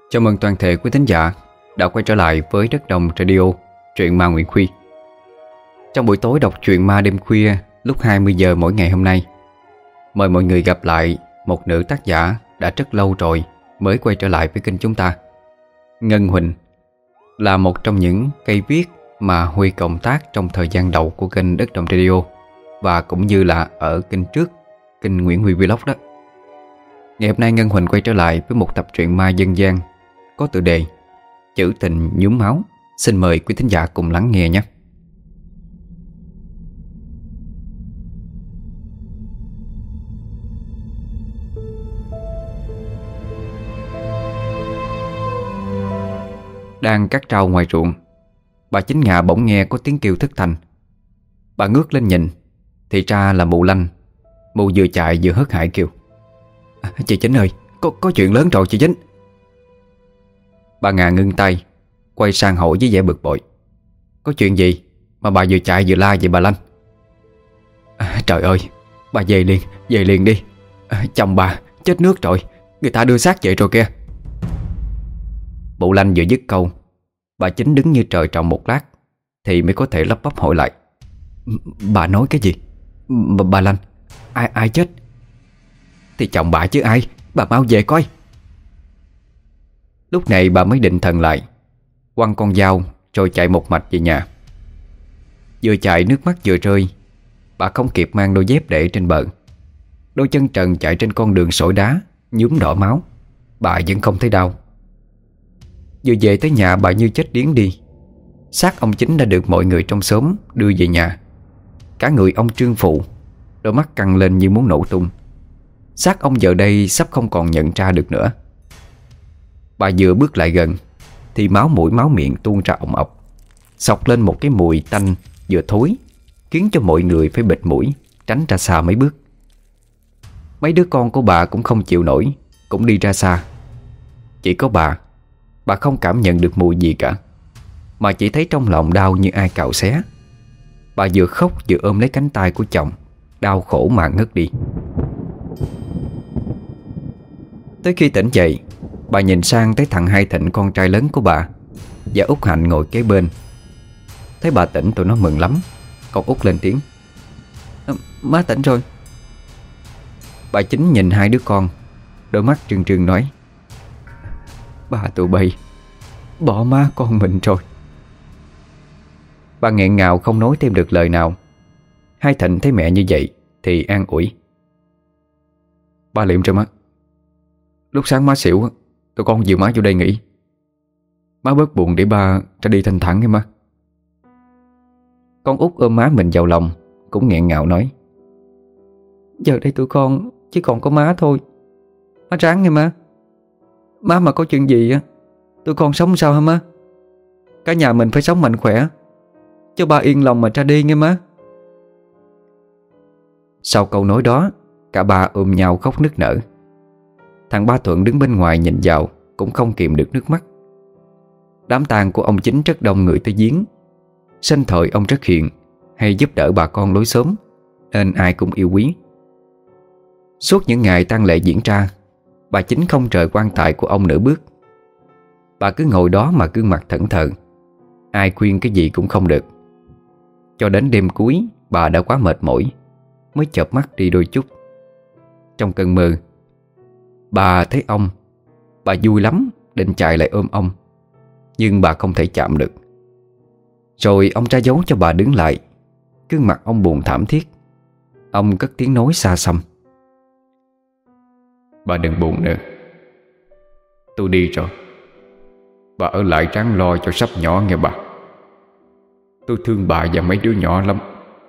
Chào mừng toàn thể quý thính giả đã quay trở lại với Đất Đồng Radio, truyện ma Nguyễn Khuy. Trong buổi tối đọc truyện ma đêm khuya lúc 20 giờ mỗi ngày hôm nay, mời mọi người gặp lại một nữ tác giả đã rất lâu rồi mới quay trở lại với kênh chúng ta. Ngân Huỳnh là một trong những cây viết mà Huy cộng tác trong thời gian đầu của kênh Đất Đồng Radio, và cũng như là ở kênh trước, kênh Nguyễn Huy Vlog đó. Ngày hôm nay Ngân Huỳnh quay trở lại với một tập truyện ma dân gian có tựa đề Chữ tình nhuốm máu. Xin mời quý thính giả cùng lắng nghe nhé. Đang cắt rau ngoài ruộng, bà Chính Ngạ bỗng nghe có tiếng kêu thất thanh. Bà ngước lên nhìn, thì ra là mụ Lanh. Mụ vừa chạy vừa hớt hải kêu: Chị Chính ơi, có chuyện lớn rồi chị Chính. Bà Ngà ngưng tay, quay sang hỏi với vẻ bực bội: Có chuyện gì mà bà vừa chạy vừa la vậy bà Lanh? Trời ơi, bà về liền đi. Chồng bà chết nước rồi, người ta đưa xác về rồi kìa. Mụ Lanh vừa dứt câu, bà Chính đứng như trời trồng một lát thì mới có thể lắp bắp hỏi lại: Bà nói cái gì? Bà Lanh, ai chết? Thì chồng bà chứ ai, bà mau về coi. Lúc này bà mới định thần lại, quăng con dao rồi chạy một mạch về nhà. Vừa chạy nước mắt vừa rơi, bà không kịp mang đôi dép để trên bờ. Đôi chân trần chạy trên con đường sỏi đá nhuốm đỏ máu, bà vẫn không thấy đau. Vừa về tới nhà bà như chết điếng đi. Xác ông Chính đã được mọi người trong xóm đưa về nhà. Cả người ông trương phụ, đôi mắt căng lên như muốn nổ tung. Xác ông giờ đây sắp không còn nhận ra được nữa. Bà vừa bước lại gần thì máu mũi máu miệng tuôn ra ồng ọc, xộc lên một cái mùi tanh vừa thối, khiến cho mọi người phải bịt mũi tránh ra xa mấy bước. Mấy đứa con của bà cũng không chịu nổi, cũng đi ra xa. Chỉ có bà không cảm nhận được mùi gì cả, mà chỉ thấy trong lòng đau như ai cạo xé. Bà vừa khóc vừa ôm lấy cánh tay của chồng, đau khổ mà ngất đi. Tới khi tỉnh dậy, bà nhìn sang thấy thằng Hai Thịnh, con trai lớn của bà, và Út Hạnh ngồi kế bên. Thấy bà tỉnh tụi nó mừng lắm. Con Út lên tiếng: Má tỉnh rồi. Bà Chính nhìn hai đứa con, đôi mắt trừng trừng nói: Bà tụi bay bỏ má con mình rồi. Bà nghẹn ngào không nói thêm được lời nào. Hai Thịnh thấy mẹ như vậy thì an ủi: Ba liệm cho má. Lúc sáng má xỉu, tụi con dìu má vô đây nghỉ. Má bớt buồn để ba ra đi thanh thản nghe má. Con Út ôm má mình vào lòng, cũng nghẹn ngào nói: Giờ đây tụi con chỉ còn có má thôi. Má ráng nghe má. Má mà có chuyện gì á, tụi con sống sao hả má? Cả nhà mình phải sống mạnh khỏe, cho ba yên lòng mà ra đi nghe má. Sau câu nói đó, cả ba ôm nhau khóc nức nở. Thằng Ba Thuận đứng bên ngoài nhìn vào cũng không kìm được nước mắt. Đám tang của ông Chính rất đông người tới viếng. Sinh thời ông rất hiền, hay giúp đỡ bà con lối xóm, nên ai cũng yêu quý. Suốt những ngày tang lễ diễn ra, bà Chính không rời quan tài của ông nửa bước. Bà cứ ngồi đó mà gương mặt thẫn thờ, ai khuyên cái gì cũng không được. Cho đến đêm cuối, bà đã quá mệt mỏi, mới chợp mắt đi đôi chút. Trong cơn mơ, bà thấy ông. Bà vui lắm, định chạy lại ôm ông, nhưng bà không thể chạm được. Rồi ông ra dấu cho bà đứng lại. Gương mặt ông buồn thảm thiết. Ông cất tiếng nói xa xăm: Bà đừng buồn nữa, tôi đi rồi. Bà ở lại ráng lo cho sắp nhỏ nghe bà. Tôi thương bà và mấy đứa nhỏ lắm.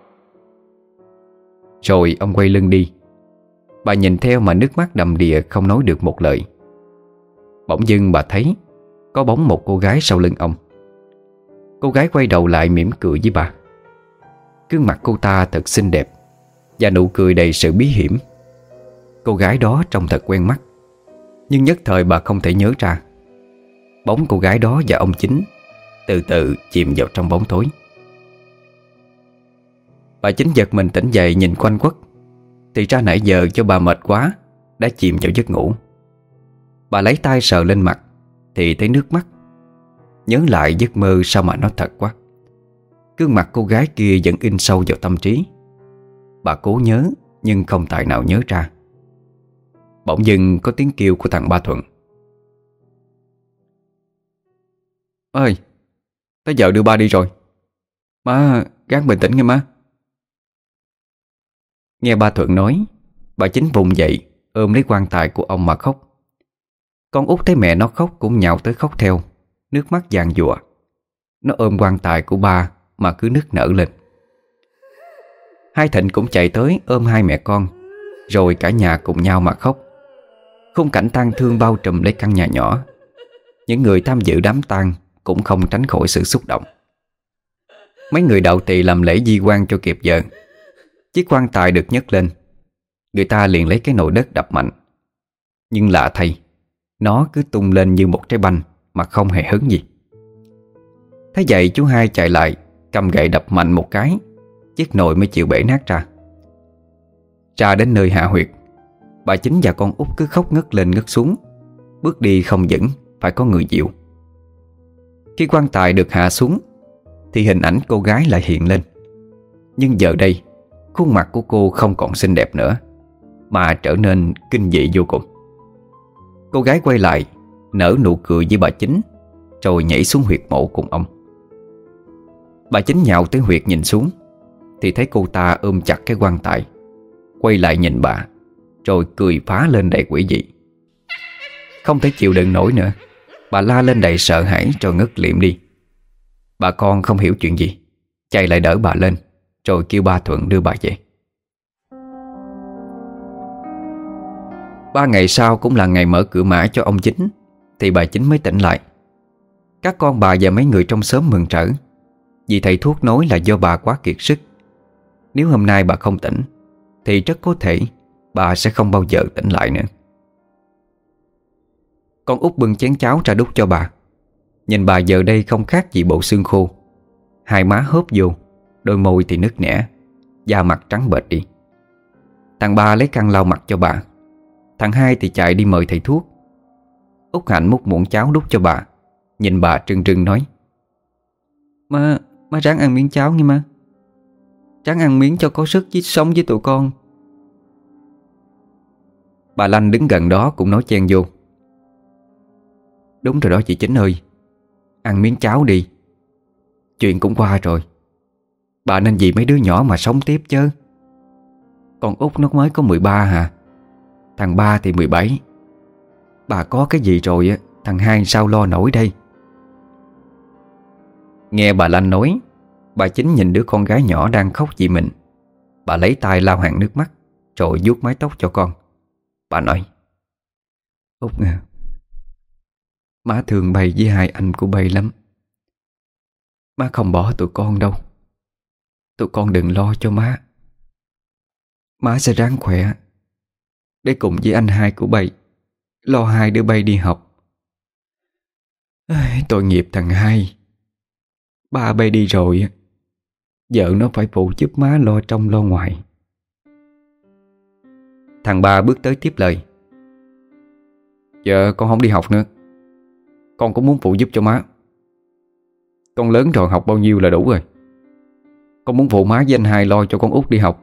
Rồi ông quay lưng đi. Bà nhìn theo mà nước mắt đầm đìa không nói được một lời. Bỗng dưng bà thấy có bóng một cô gái sau lưng ông. Cô gái quay đầu lại mỉm cười với bà. Gương mặt cô ta thật xinh đẹp, và nụ cười đầy sự bí hiểm. Cô gái đó trông thật quen mắt, nhưng nhất thời bà không thể nhớ ra. Bóng cô gái đó và ông Chính từ từ chìm vào trong bóng tối. Bà Chính giật mình tỉnh dậy nhìn quanh quất, thì ra nãy giờ cho bà mệt quá đã chìm vào giấc ngủ. Bà lấy tay sờ lên mặt, thì thấy nước mắt. Nhớ lại giấc mơ sao mà nó thật quá. Gương mặt cô gái kia vẫn in sâu vào tâm trí. Bà cố nhớ nhưng không tài nào nhớ ra. Bỗng dưng có tiếng kêu của thằng Ba Thuận. Ơi, tới giờ đưa ba đi rồi. Má gắng bình tĩnh nghe má. Nghe ba Thuận nói, bà Chính vùng dậy ôm lấy quan tài của ông mà khóc. Con út thấy mẹ nó khóc cũng nhào tới khóc theo, nước mắt giàn giụa. Nó ôm quan tài của ba mà cứ nức nở lên. Hai Thịnh cũng chạy tới ôm hai mẹ con, rồi cả nhà cùng nhau mà khóc. Khung cảnh tang thương bao trùm lấy căn nhà nhỏ. Những người tham dự đám tang cũng không tránh khỏi sự xúc động. Mấy người đạo tỳ làm lễ di quan cho kịp giờ. Chiếc quan tài được nhấc lên, người ta liền lấy cái nồi đất đập mạnh. Nhưng lạ thay, nó cứ tung lên như một trái banh mà không hề hứng gì. Thế vậy chú Hai chạy lại, cầm gậy đập mạnh một cái, chiếc nồi mới chịu bể nát ra. Ra đến nơi hạ huyệt, bà Chính và con út cứ khóc ngất lên ngất xuống, bước đi không vững, phải có người dịu. Khi quan tài được hạ xuống thì hình ảnh cô gái lại hiện lên. Nhưng giờ đây, khuôn mặt của cô không còn xinh đẹp nữa, mà trở nên kinh dị vô cùng. Cô gái quay lại, nở nụ cười với bà Chính, rồi nhảy xuống huyệt mộ cùng ông. Bà Chính nhào tới huyệt nhìn xuống, thì thấy cô ta ôm chặt cái quan tài, quay lại nhìn bà, rồi cười phá lên đầy quỷ dị. Không thể chịu đựng nổi nữa, bà la lên đầy sợ hãi rồi ngất liệm đi. Bà con không hiểu chuyện gì, chạy lại đỡ bà lên, rồi kêu ba Thuận đưa bà về. 3 ngày sau cũng là ngày mở cửa mã cho ông Chính, thì bà Chính mới tỉnh lại. Các con bà và mấy người trong xóm mừng rỡ, vì thầy thuốc nói là do bà quá kiệt sức. Nếu hôm nay bà không tỉnh thì rất có thể bà sẽ không bao giờ tỉnh lại nữa. Con út bưng chén cháo ra đút cho bà. Nhìn bà giờ đây không khác gì bộ xương khô. Hai má hớp vô, đôi môi thì nứt nẻ, da mặt trắng bệch đi. Thằng Ba lấy khăn lau mặt cho bà. Thằng Hai thì chạy đi mời thầy thuốc. Út Hạnh múc muỗng cháo đút cho bà, nhìn bà trừng trừng nói: Má ráng ăn miếng cháo nha má. Ráng ăn miếng cho có sức chứ sống với tụi con. Bà Lanh đứng gần đó cũng nói chen vô: Đúng rồi đó chị Chính ơi, ăn miếng cháo đi. Chuyện cũng qua rồi, bà nên vì mấy đứa nhỏ mà sống tiếp chứ. Con út nó mới có 13 hả? Thằng Ba thì 17. Bà có cái gì rồi á, thằng Hai sao lo nổi đây? Nghe bà Lanh nói, bà Chính nhìn đứa con gái nhỏ đang khóc vì mình. Bà lấy tay lau hàng nước mắt, rồi vuốt mái tóc cho con. Bà nói: Út à, má thương bay với hai anh của bay lắm. Má không bỏ tụi con đâu. Tụi con đừng lo cho má. Má sẽ ráng khỏe để cùng với anh hai của bay lo hai đứa bay đi học. Tội nghiệp thằng Hai. Ba bay đi rồi, vợ nó phải phụ giúp má lo trong lo ngoài. Thằng Ba bước tới tiếp lời: Giờ con không đi học nữa, con cũng muốn phụ giúp cho má. Con lớn rồi, học bao nhiêu là đủ rồi. Con muốn phụ má với anh Hai lo cho con út đi học.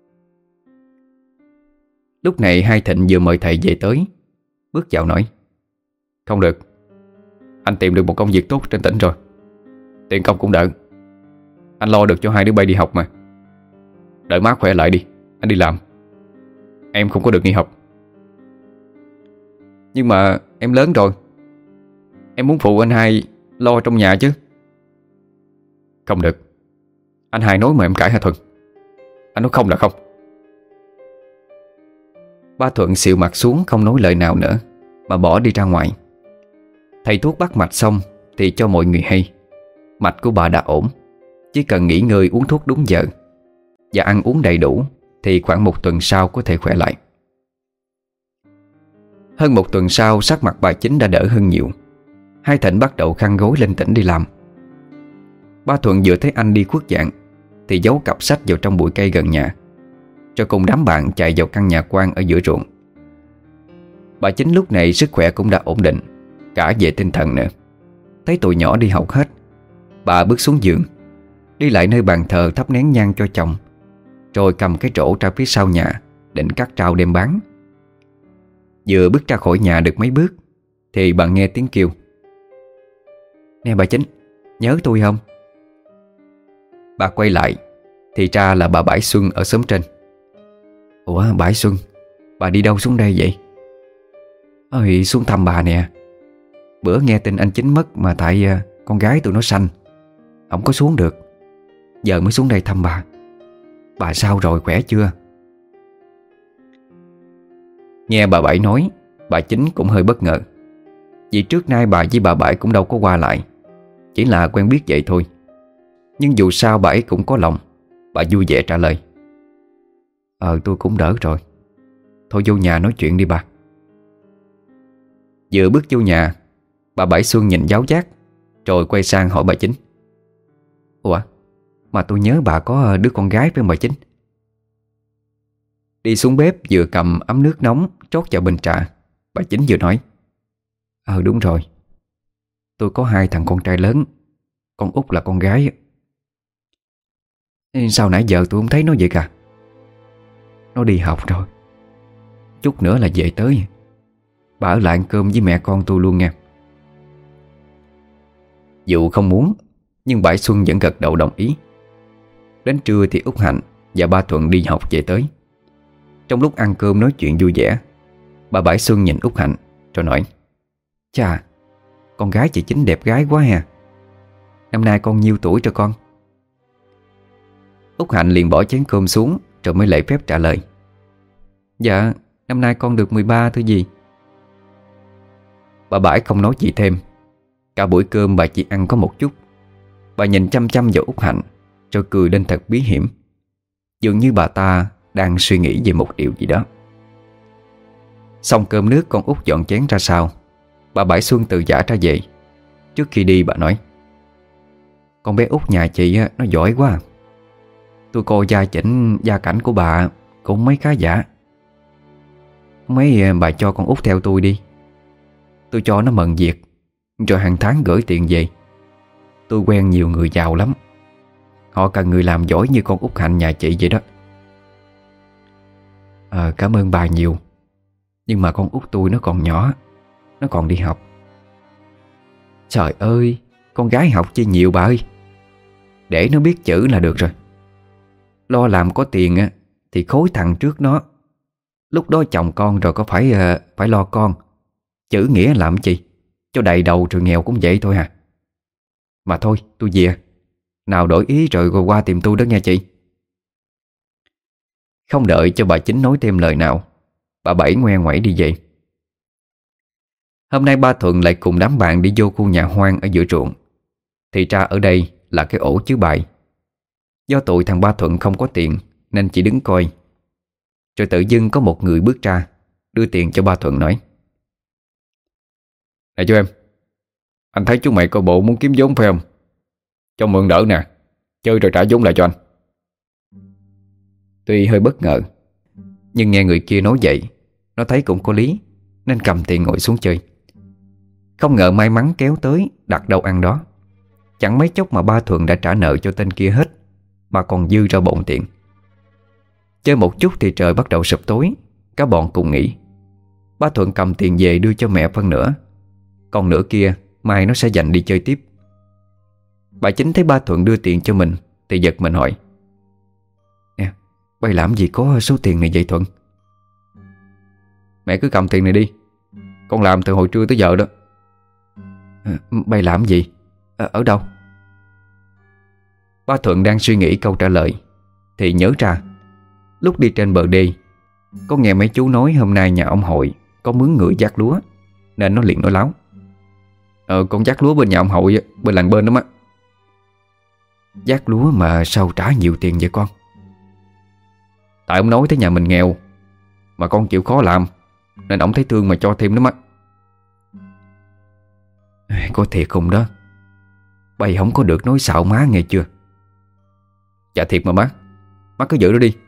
Lúc này Hai Thịnh vừa mời thầy về tới, bước vào nói: Không được, anh tìm được một công việc tốt trên tỉnh rồi, tiền công cũng đỡ. Anh lo được cho hai đứa bay đi học mà. Đợi má khỏe lại đi, anh đi làm. Em không có được nghỉ học. Nhưng mà em lớn rồi, em muốn phụ anh Hai lo trong nhà chứ. Không được, anh Hai nói mà em cãi hả Thuận? Anh nói không là không. Ba Thuận xịu mặt xuống không nói lời nào nữa, mà bỏ đi ra ngoài. Thầy thuốc bắt mạch xong thì cho mọi người hay mạch của bà đã ổn, chỉ cần nghỉ ngơi uống thuốc đúng giờ và ăn uống đầy đủ thì khoảng 1 tuần sau có thể khỏe lại. Hơn 1 tuần sau, sắc mặt bà Chính đã đỡ hơn nhiều. Hai Thịnh bắt đầu khăn gối lên tỉnh đi làm. Ba Thuận vừa thấy anh đi khuất dạng thì giấu cặp sách vào trong bụi cây gần nhà, cho cùng đám bạn chạy vào căn nhà quan ở giữa ruộng. Bà Chính lúc này sức khỏe cũng đã ổn định, cả về tinh thần nữa. Thấy tụi nhỏ đi học hết, bà bước xuống giường, đi lại nơi bàn thờ thắp nén nhang cho chồng, rồi cầm cái trổ ra phía sau nhà định cắt rau đem bán. Vừa bước ra khỏi nhà được mấy bước thì bà nghe tiếng kêu: "Nè bà Chính, nhớ tôi không?" Bà quay lại thì ra là bà Bãi Xuân ở xóm trên. "Ủa Bãi Xuân, bà đi đâu xuống đây vậy?" "Ơi, xuống thăm bà nè. Bữa nghe tin anh Chính mất mà tại con gái tụi nó sanh, không có xuống được. Giờ mới xuống đây thăm bà. Bà sao rồi, khỏe chưa?" Nghe bà Bảy nói, bà Chính cũng hơi bất ngờ. Vì trước nay bà với bà Bảy cũng đâu có qua lại, chỉ là quen biết vậy thôi. Nhưng dù sao bà ấy cũng có lòng. Bà vui vẻ trả lời: Tôi cũng đỡ rồi. Thôi vô nhà nói chuyện đi bà." Vừa bước vô nhà, bà Bảy Xuân nhìn giáo giác, rồi quay sang hỏi bà Chính: "Ủa, mà tôi nhớ bà có đứa con gái với bà Chính." Đi xuống bếp vừa cầm ấm nước nóng trót vào bình trà, bà Chính vừa nói: Đúng rồi, tôi có 2 thằng con trai lớn, con út là con gái. Sao nãy giờ tôi không thấy nó vậy cả?" "Nó đi học rồi. Chút nữa là về tới. Bà ở lại ăn cơm với mẹ con tôi luôn nha." Dù không muốn, nhưng Bãi Xuân vẫn gật đầu đồng ý. Đến trưa thì Út Hạnh và ba Thuận đi học về tới. Trong lúc ăn cơm nói chuyện vui vẻ, bà Bãi Xuân nhìn Út Hạnh rồi nói: "Chà, con gái chị Chính đẹp gái quá ha. Năm nay con nhiêu tuổi rồi con?" Út Hạnh liền bỏ chén cơm xuống rồi mới lễ phép trả lời: "Dạ, năm nay con được 13 thưa dì." Bà Bãi không nói gì thêm. Cả buổi cơm bà chỉ ăn có một chút. Bà nhìn chăm chăm vào Út Hạnh rồi cười lên thật bí hiểm, dường như bà ta đang suy nghĩ về một điều gì đó. Xong cơm nước con Út dọn chén ra sau, bà Bãi Xuân từ giã ra về. Trước khi đi bà nói: "Con bé Út nhà chị á, nó giỏi quá. Tôi coi gia chỉnh gia cảnh của bà cũng mấy khá giả. Mấy bà cho con Út theo tôi đi. Tôi cho nó mần việc, rồi hàng tháng gửi tiền về. Tôi quen nhiều người giàu lắm. Họ cần người làm giỏi như con Út Hạnh nhà chị vậy đó." Cảm ơn bà nhiều. Nhưng mà con út tôi nó còn nhỏ, nó còn đi học." "Trời ơi, con gái học chi nhiều bà ơi. Để nó biết chữ là được rồi. Lo làm có tiền á thì khối thằng trước nó. Lúc đó chồng con rồi có phải lo con. Chữ nghĩa làm chi, cho đầy đầu rồi nghèo cũng vậy thôi à. Mà thôi tôi về. Nào đổi ý rồi qua tìm tôi đó nghe chị." Không đợi cho bà Chính nói thêm lời nào, bà Bảy ngoe ngoẩy đi về. Hôm nay ba Thuận lại cùng đám bạn đi vô khu nhà hoang ở giữa ruộng. Thì ra ở đây là cái ổ chứa bài. Do tụi thằng ba Thuận không có tiền nên chỉ đứng coi. Rồi tự dưng có một người bước ra, đưa tiền cho ba Thuận nói: "Này chú em, anh thấy chú mày coi bộ muốn kiếm vốn phải không? Cho mượn đỡ nè, chơi rồi trả vốn lại cho anh." Tuy hơi bất ngờ, nhưng nghe người kia nói vậy, nó thấy cũng có lý, nên cầm tiền ngồi xuống chơi. Không ngờ may mắn kéo tới đặt đâu ăn đó. Chẳng mấy chốc mà ba Thuận đã trả nợ cho tên kia hết, mà còn dư ra bộn tiền. Chơi một chút thì trời bắt đầu sụp tối. Cả bọn cùng nghỉ. Ba Thuận cầm tiền về đưa cho mẹ phân nửa, còn nửa kia mai nó sẽ dành đi chơi tiếp. Bà Chính thấy ba Thuận đưa tiền cho mình thì giật mình hỏi: "Nè, bay làm gì có số tiền này vậy Thuận?" "Mẹ cứ cầm tiền này đi, con làm từ hồi trưa tới giờ đó." "Bay làm gì? Ở đâu?" Ba Thuận đang suy nghĩ câu trả lời thì nhớ ra lúc đi trên bờ đê có nghe mấy chú nói hôm nay nhà ông Hội có mướn người vác lúa, nên nó liền nói láo: Con vác lúa bên nhà ông Hội bên làng bên đó á." "Vác lúa mà sao trả nhiều tiền vậy con?" "Tại ông nói tới nhà mình nghèo, mà con chịu khó làm, nên ông thấy thương mà cho thêm đó má." "Có thiệt không đó? Bay không có được nói xạo má nghe chưa?" "Dạ thiệt mà má, má cứ giữ nó đi."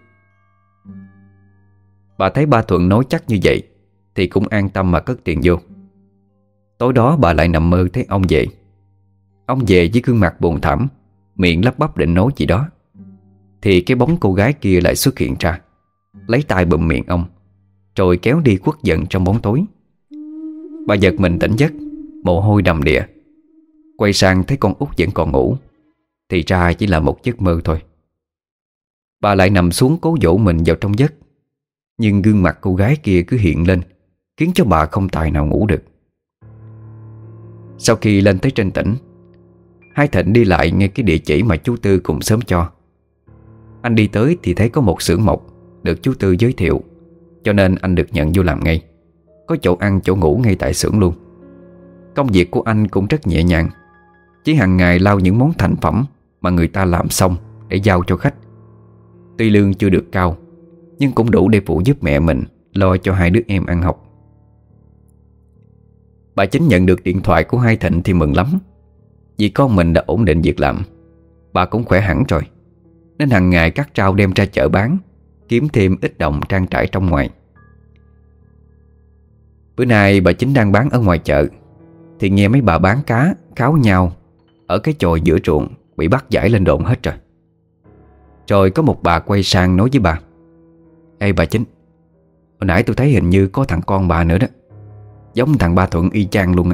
Bà thấy ba Thuận nói chắc như vậy thì cũng an tâm mà cất tiền vô. Tối đó bà lại nằm mơ thấy ông về. Ông về với gương mặt buồn thảm, miệng lắp bắp định nói gì đó. Thì cái bóng cô gái kia lại xuất hiện ra, lấy tay bụm miệng ông, rồi kéo đi khuất dần trong bóng tối. Bà giật mình tỉnh giấc, mồ hôi đầm đìa. Quay sang thấy con út vẫn còn ngủ, thì ra chỉ là một giấc mơ thôi. Bà lại nằm xuống cố dỗ mình vào trong giấc, nhưng gương mặt cô gái kia cứ hiện lên, khiến cho bà không tài nào ngủ được. Sau khi lên tới trên tỉnh, hai Thịnh đi lại ngay cái địa chỉ mà chú Tư cùng sớm cho. Anh đi tới thì thấy có một xưởng mộc được chú Tư giới thiệu, cho nên anh được nhận vô làm ngay. Có chỗ ăn chỗ ngủ ngay tại xưởng luôn. Công việc của anh cũng rất nhẹ nhàng, chỉ hàng ngày lau những món thành phẩm mà người ta làm xong để giao cho khách. Tuy lương chưa được cao, nhưng cũng đủ để phụ giúp mẹ mình lo cho hai đứa em ăn học. Bà Chính nhận được điện thoại của hai Thịnh thì mừng lắm. Vì con mình đã ổn định việc làm, bà cũng khỏe hẳn rồi, nên hàng ngày cắt rau đem ra chợ bán, kiếm thêm ít đồng trang trải trong ngoài. Bữa nay bà Chính đang bán ở ngoài chợ, thì nghe mấy bà bán cá kháo nhau ở cái chòi giữa ruộng bị bắt giải lên đồn hết rồi. Rồi có một bà quay sang nói với bà: "Ê bà Chính, hồi nãy tôi thấy hình như có thằng con bà nữa đó, giống thằng Ba Thuận y chang luôn á."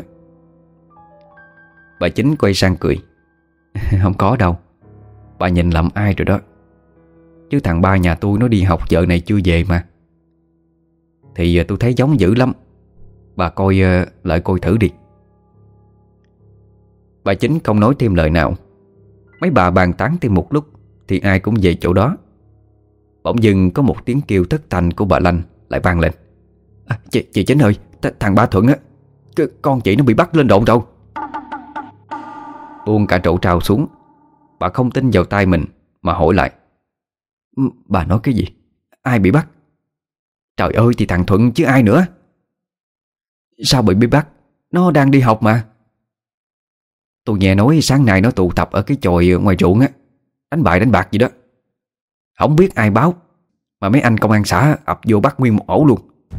Bà Chính quay sang cười: "Không có đâu, bà nhìn lầm ai rồi đó. Chứ thằng ba nhà tôi nó đi học giờ này chưa về mà. Thì tôi thấy giống dữ lắm, bà coi lại coi thử đi." Bà Chính không nói thêm lời nào. Mấy bà bàn tán thêm một lúc thì ai cũng về chỗ đó. Bỗng dưng có một tiếng kêu thất thanh của bà Lanh lại vang lên: Chị Chính ơi, thằng Ba Thuận á, con chị nó bị bắt lên đồn rồi." Buông cả chậu trao xuống, bà không tin vào tai mình mà hỏi lại: "Bà nói cái gì? Ai bị bắt?" "Trời ơi thì thằng Thuận chứ ai nữa." "Sao bị bắt? Nó đang đi học mà." "Tôi nghe nói sáng nay nó tụ tập ở cái chòi ngoài ruộng á, đánh bài đánh bạc gì đó. Không biết ai báo mà mấy anh công an xã ập vô bắt nguyên một ổ luôn."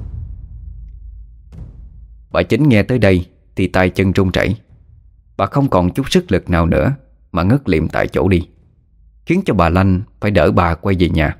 Bà Chính nghe tới đây thì tay chân run rẩy. Bà không còn chút sức lực nào nữa mà ngất liệm tại chỗ đi, khiến cho bà Lanh phải đỡ bà quay về nhà.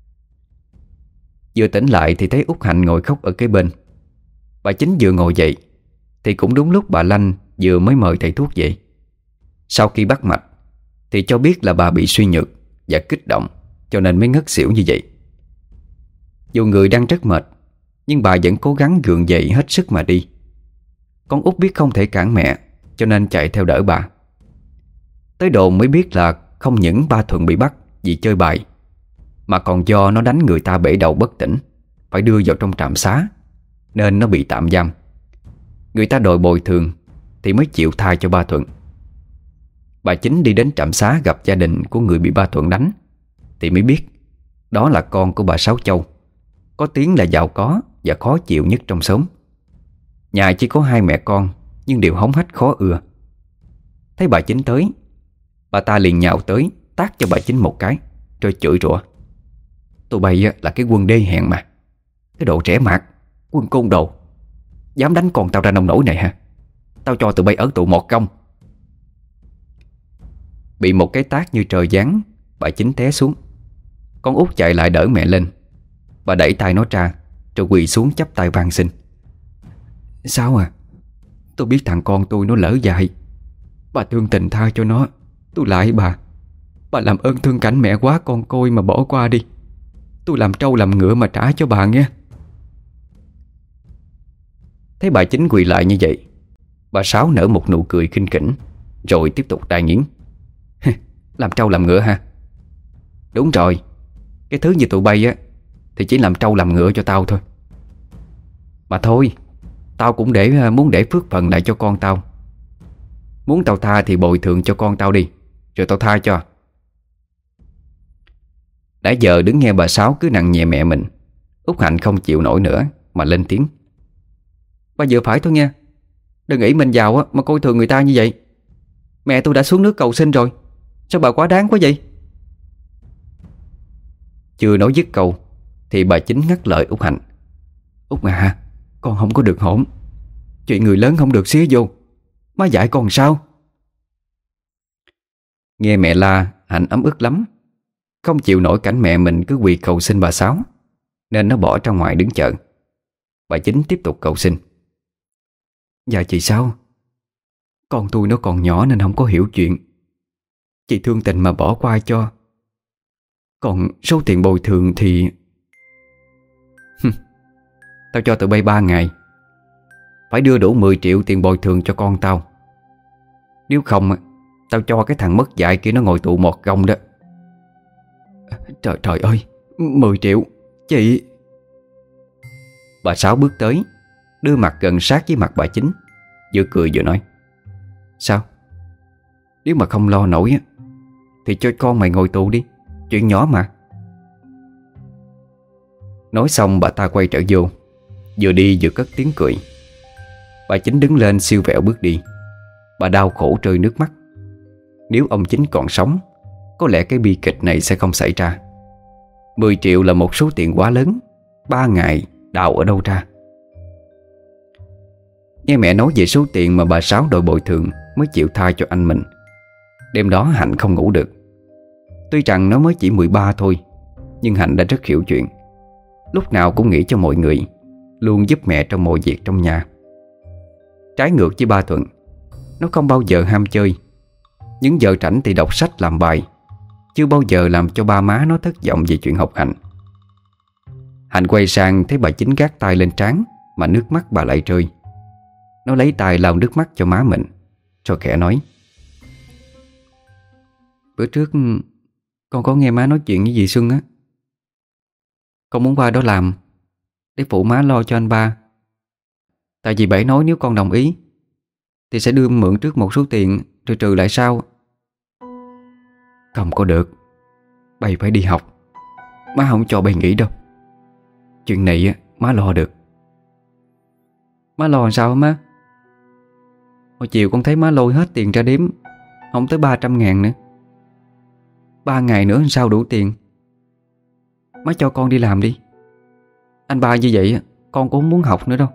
Vừa tỉnh lại thì thấy Út Hạnh ngồi khóc ở kế bên. Bà Chính vừa ngồi dậy thì cũng đúng lúc bà Lanh vừa mới mời thầy thuốc về. Sau khi bắt mạch thì cho biết là bà bị suy nhược và kích động, cho nên mới ngất xỉu như vậy. Dù người đang rất mệt, nhưng bà vẫn cố gắng gượng dậy hết sức mà đi. Con Út biết không thể cản mẹ, cho nên chạy theo đỡ bà. Tới đồn mới biết là không những ba Thuận bị bắt vì chơi bài, mà còn do nó đánh người ta bể đầu bất tỉnh, phải đưa vào trong trạm xá, nên nó bị tạm giam. Người ta đòi bồi thường thì mới chịu tha cho ba Thuận. Bà Chính đi đến trạm xá gặp gia đình của người bị ba Thuận đánh thì mới biết đó là con của bà Sáu Châu, có tiếng là giàu có và khó chịu nhất trong xóm. Nhà chỉ có hai mẹ con nhưng đều hống hách khó ưa. Thấy bà Chính tới, bà ta liền nhào tới tát cho bà Chính một cái, rồi chửi rủa: "Tụi bay là cái quân đê hèn mà, cái độ trẻ mạt, quân côn đồ, dám đánh con tao ra nông nổi này hả? Tao cho tụi bay ở tù một công." Bị một cái tát như trời giáng, bà Chính té xuống. Con Út chạy lại đỡ mẹ lên. Bà đẩy tay nó ra, rồi quỳ xuống chắp tay van xin: "Sao à, tôi biết thằng con tôi nó lỡ dại, bà thương tình tha cho nó. Tôi lại bà làm ơn thương cảnh mẹ quá con côi mà bỏ qua đi. Tôi làm trâu làm ngựa mà trả cho bà nghe." Thấy bà Chính quỳ lại như vậy, bà Sáu nở một nụ cười khinh khỉnh, rồi tiếp tục đai nghiến: "Làm trâu làm ngựa hả? Đúng rồi, cái thứ như tụi bay á thì chỉ làm trâu làm ngựa cho tao thôi. Mà thôi, tao cũng muốn để phước phần lại cho con tao. Muốn tao tha thì bồi thường cho con tao đi, rồi tao tha cho." Đã giờ đứng nghe bà Sáu cứ nặng nhẹ mẹ mình, Út Hạnh không chịu nổi nữa mà lên tiếng: "Bà vừa phải thôi nha, đừng nghĩ mình giàu á mà coi thường người ta như vậy. Mẹ tôi đã xuống nước cầu xin rồi, sao bà quá đáng quá vậy?" Chưa nói dứt câu thì bà Chính ngắt lời Út Hạnh: "Út à, con không có được hỗn. Chuyện người lớn không được xía vô. Má dạy con sao? Nghe mẹ la, Hạnh ấm ức lắm. Không chịu nổi cảnh mẹ mình cứ quỳ cầu xin bà Sáu, nên nó bỏ ra ngoài đứng chờ. Bà Chính tiếp tục cầu xin. Dạ chị Sáu, con tôi nó còn nhỏ nên không có hiểu chuyện. Chị thương tình mà bỏ qua cho. Còn số tiền bồi thường thì tao cho tụi bay 3 ngày. Phải đưa đủ 10 triệu tiền bồi thường cho con tao. Nếu không, tao cho cái thằng mất dạy kia nó ngồi tù một gông đó. Trời trời ơi, 10 triệu, chị. Bà Sáu bước tới, đưa mặt gần sát với mặt bà Chính, vừa cười vừa nói. Sao? Nếu mà không lo nổi thì cho con mày ngồi tù đi. Chuyện nhỏ mà. Nói xong bà ta quay trở vô, vừa đi vừa cất tiếng cười. Bà Chính đứng lên siêu vẹo bước đi. Bà đau khổ rơi nước mắt. Nếu ông Chính còn sống, có lẽ cái bi kịch này sẽ không xảy ra. 10 triệu là một số tiền quá lớn. 3 ngày đào ở đâu ra? Nghe mẹ nói về số tiền mà bà Sáu đòi bồi thường mới chịu tha cho anh mình, đêm đó Hạnh không ngủ được. Tuy rằng nó mới chỉ 13 thôi, nhưng Hạnh đã rất hiểu chuyện. Lúc nào cũng nghĩ cho mọi người, luôn giúp mẹ trong mọi việc trong nhà. Trái ngược với ba Thuận, nó không bao giờ ham chơi. Những giờ rảnh thì đọc sách làm bài, chưa bao giờ làm cho ba má nó thất vọng về chuyện học hành. Hạnh quay sang thấy bà Chính gác tay lên trán mà nước mắt bà lại rơi. Nó lấy tay lau nước mắt cho má mình, rồi khẽ nói. Bữa trước con có nghe má nói chuyện với dì Xuân á. Con muốn qua đó làm để phụ má lo cho anh ba. Tại vì Bảy nói nếu con đồng ý thì sẽ đưa mượn trước một số tiền rồi trừ lại sau. Không có được, Bảy phải đi học. Má không cho Bảy nghỉ đâu. Chuyện này má lo được. Má lo làm sao hả má? Hồi chiều con thấy má lôi hết tiền ra đếm, không tới 300.000 nữa. 3 ngày nữa sao đủ tiền? Má cho con đi làm đi. Anh ba như vậy con cũng không muốn học nữa đâu.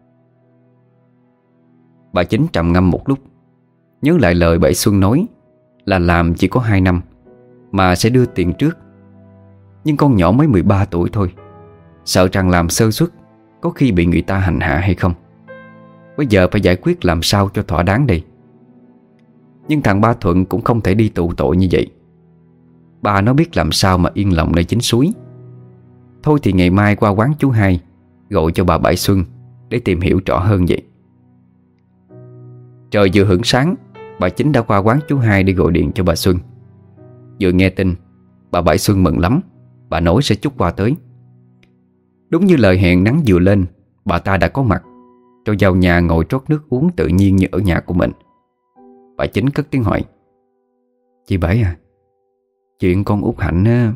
Bà Chính trầm ngâm một lúc, nhớ lại lời Bảy Xuân nói là làm chỉ có 2 năm mà sẽ đưa tiền trước. Nhưng con nhỏ mới 13 tuổi thôi, sợ rằng làm sơ suất có khi bị người ta hành hạ hay không. Bây giờ phải giải quyết làm sao cho thỏa đáng đây. Nhưng thằng Ba Thuận cũng không thể đi tù tội như vậy. Bà nó biết làm sao mà yên lòng nơi chính suối. Thôi thì ngày mai qua quán chú Hai gọi cho bà Bảy Xuân để tìm hiểu rõ hơn vậy. Trời vừa hửng sáng, bà Chính đã qua quán chú Hai để gọi điện cho bà Xuân. Vừa nghe tin, bà Bảy Xuân mừng lắm. Bà nói sẽ chúc qua tới. Đúng như lời hẹn, nắng vừa lên, bà ta đã có mặt, rồi vào nhà ngồi trót nước uống tự nhiên như ở nhà của mình. Bà Chính cất tiếng hỏi. Chị Bảy à, chuyện con út Hạnh á,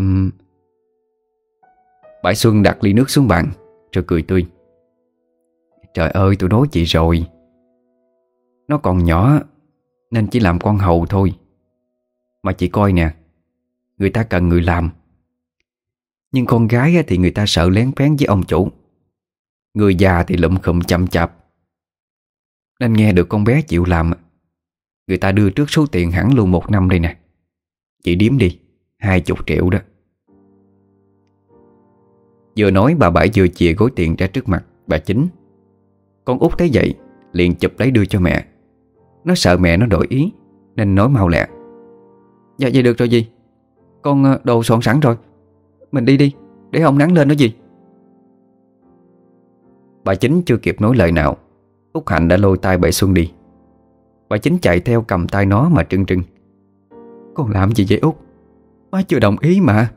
Bảy Xuân đặt ly nước xuống bàn rồi cười tươi. Trời ơi, tôi nói chị rồi, nó còn nhỏ nên chỉ làm con hầu thôi. Mà chị coi nè, người ta cần người làm. Nhưng con gái thì người ta sợ lén phén với ông chủ. Người già thì lụm khụm chậm chạp. Nên nghe được con bé chịu làm, người ta đưa trước số tiền hẳn luôn 1 năm đây nè. Chị điếm đi, 20 triệu đó. Vừa nói bà Bảy vừa chìa gói tiền ra trước mặt bà Chính. Con út thấy vậy liền chụp lấy đưa cho mẹ. Nó sợ mẹ nó đổi ý nên nói mau lẹ. Dạ vậy được rồi gì, con đồ soạn sẵn rồi, mình đi đi, để ông nắng lên đó gì. Bà Chính chưa kịp nói lời nào, Út Hạnh đã lôi tay Bảy Xuân đi. Bà Chính chạy theo cầm tay nó mà trưng trưng. Con làm gì vậy Út? Má chưa đồng ý mà.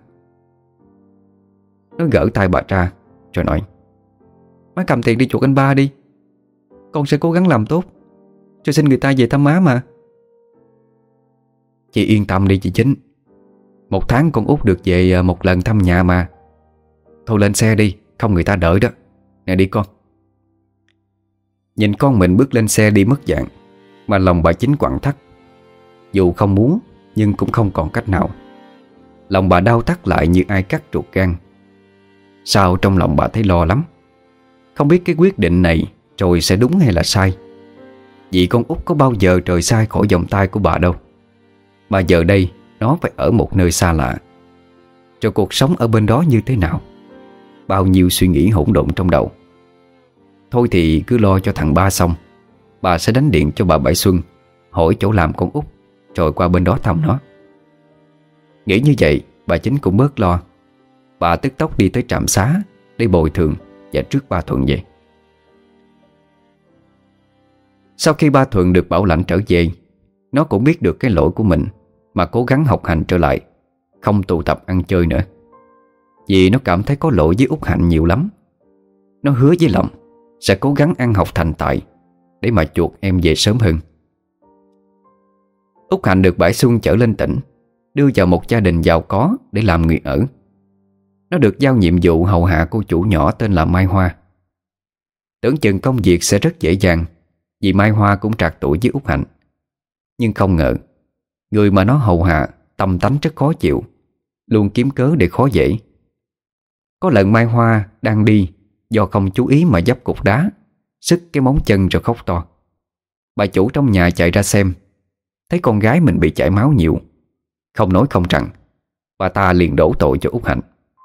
Nó gỡ tay bà ra rồi nói. Má cầm tiền đi chuộc anh ba đi. Con sẽ cố gắng làm tốt rồi xin người ta về thăm má mà. Chị yên tâm đi chị Chính, 1 tháng con út được về 1 lần thăm nhà mà. Thôi lên xe đi, không người ta đợi đó. Nè đi con. Nhìn con mình bước lên xe đi mất dạng, mà lòng bà Chính quặn thắt. Dù không muốn nhưng cũng không còn cách nào. Lòng bà đau thắt lại như ai cắt ruột gan. Sao trong lòng bà thấy lo lắm. Không biết cái quyết định này rồi sẽ đúng hay là sai. Vì con út có bao giờ rời xa khỏi vòng tay của bà đâu. Mà giờ đây nó phải ở một nơi xa lạ. Rồi cuộc sống ở bên đó như thế nào? Bao nhiêu suy nghĩ hỗn độn trong đầu. Thôi thì cứ lo cho thằng Ba xong, bà sẽ đánh điện cho bà Bảy Xuân hỏi chỗ làm con út, rồi qua bên đó thăm nó. Nghĩ như vậy, bà Chính cũng bớt lo. Bà tức tốc đi tới trạm xá để bồi thường và rước ba Thuận về. Sau khi ba Thuận được bảo lãnh trở về, nó cũng biết được cái lỗi của mình mà cố gắng học hành trở lại, không tụ tập ăn chơi nữa. Vì nó cảm thấy có lỗi với Út Hạnh nhiều lắm. Nó hứa với lòng sẽ cố gắng ăn học thành tài để mà chuộc em về sớm hơn. Út Hạnh được Bảy Xuân chở lên tỉnh, đưa vào một gia đình giàu có để làm người ở. Nó được giao nhiệm vụ hầu hạ cô chủ nhỏ tên là Mai Hoa. Tưởng chừng công việc sẽ rất dễ dàng, vì Mai Hoa cũng trạc tuổi với Út Hạnh. Nhưng không ngờ, người mà nó hầu hạ tâm tánh rất khó chịu, luôn kiếm cớ để khó dễ. Có lần Mai Hoa đang đi, do không chú ý mà dấp cục đá, sứt cái móng chân rồi khóc to. Bà chủ trong nhà chạy ra xem, thấy con gái mình bị chảy máu nhiều, không nói không rằng, bà ta liền đổ tội cho Út Hạnh.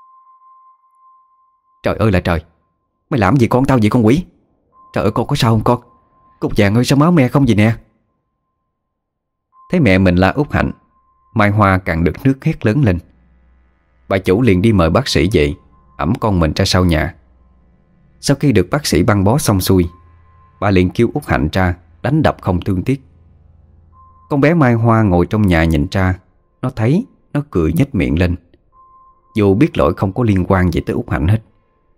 Trời ơi là trời, mày làm gì con tao vậy con quỷ? Trời ơi, con có sao không con? Cục vàng ơi, sao máu me không gì nè? Thấy mẹ mình la Út Hạnh, Mai Hoa càng được nước hét lớn lên. Bà chủ liền đi mời bác sĩ về, ẵm con mình ra sau nhà. Sau khi được bác sĩ băng bó xong xuôi, bà liền kêu Út Hạnh ra đánh đập không thương tiếc. Con bé Mai Hoa ngồi trong nhà nhìn ra, nó thấy, nó cười nhếch miệng lên, dù biết lỗi không có liên quan gì tới Út Hạnh hết.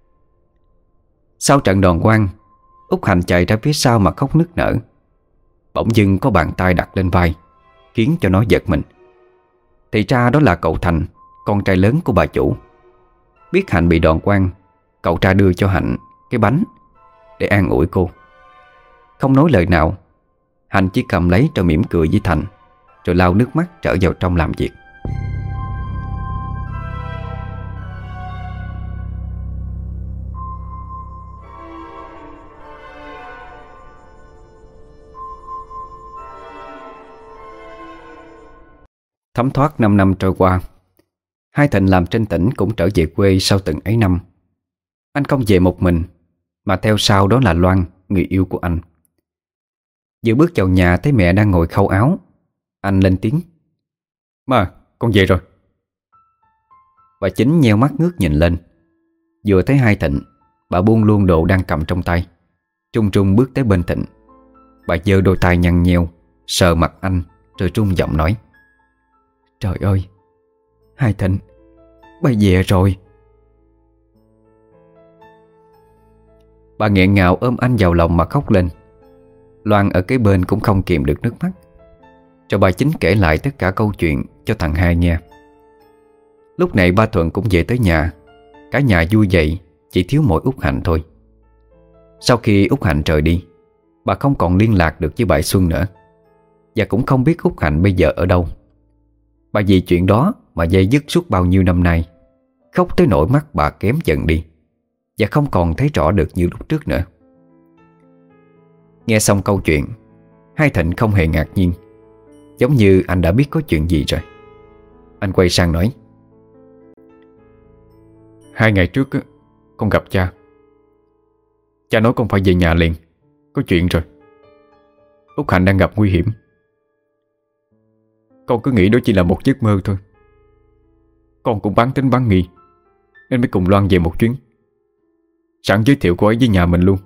Sau trận đòn quang, Út Hạnh chạy ra phía sau mà khóc nức nở. Bỗng dưng có bàn tay đặt lên vai, khiến cho nó giật mình. Thì ra đó là cậu Thành, con trai lớn của bà chủ. Biết Hạnh bị đòn quang, cậu tra đưa cho Hạnh cái bánh để an ủi cô. Không nói lời nào, Hạnh chỉ cầm lấy rồi mỉm cười với Thành, rồi lau nước mắt trở vào trong làm việc. Thấm thoát 5 năm trôi qua, hai Thịnh làm trên tỉnh cũng trở về quê sau từng ấy năm. Anh không về một mình, mà theo sau đó là Loan, người yêu của anh. Vừa bước vào nhà thấy mẹ đang ngồi khâu áo, anh lên tiếng: "Má, con về rồi." Bà Chính nheo mắt ngước nhìn lên. Vừa thấy hai Thịnh, bà buông luôn đồ đang cầm trong tay, trung trung bước tới bên Thịnh. Bà giơ đôi tay nhăn nheo sờ mặt anh, rồi run giọng nói: "Trời ơi, hai Thịnh, bà về rồi." Bà nghẹn ngào ôm anh vào lòng mà khóc lên. Loan ở kế bên cũng không kìm được nước mắt, cho bà Chính kể lại tất cả câu chuyện cho thằng hai nghe. Lúc này ba Thuận cũng về tới nhà. Cả nhà vui vậy, chỉ thiếu mỗi Út Hạnh thôi. Sau khi Út Hạnh rời đi, bà không còn liên lạc được với Bảy Xuân nữa, và cũng không biết Út Hạnh bây giờ ở đâu. Bà vì chuyện đó mà dây dứt suốt bao nhiêu năm nay, khóc tới nỗi mắt bà kém dần đi, và không còn thấy rõ được như lúc trước nữa. Nghe xong câu chuyện, hai Thịnh không hề ngạc nhiên, giống như anh đã biết có chuyện gì rồi. Anh quay sang nói: "2 ngày trước con gặp cha. Cha nói con phải về nhà liền, có chuyện rồi. Út Hạnh đang gặp nguy hiểm. Con cứ nghĩ đó chỉ là một giấc mơ thôi. Con cũng bán tính bán nghi, nên mới cùng Loan về một chuyến, sẵn giới thiệu cô ấy với nhà mình luôn."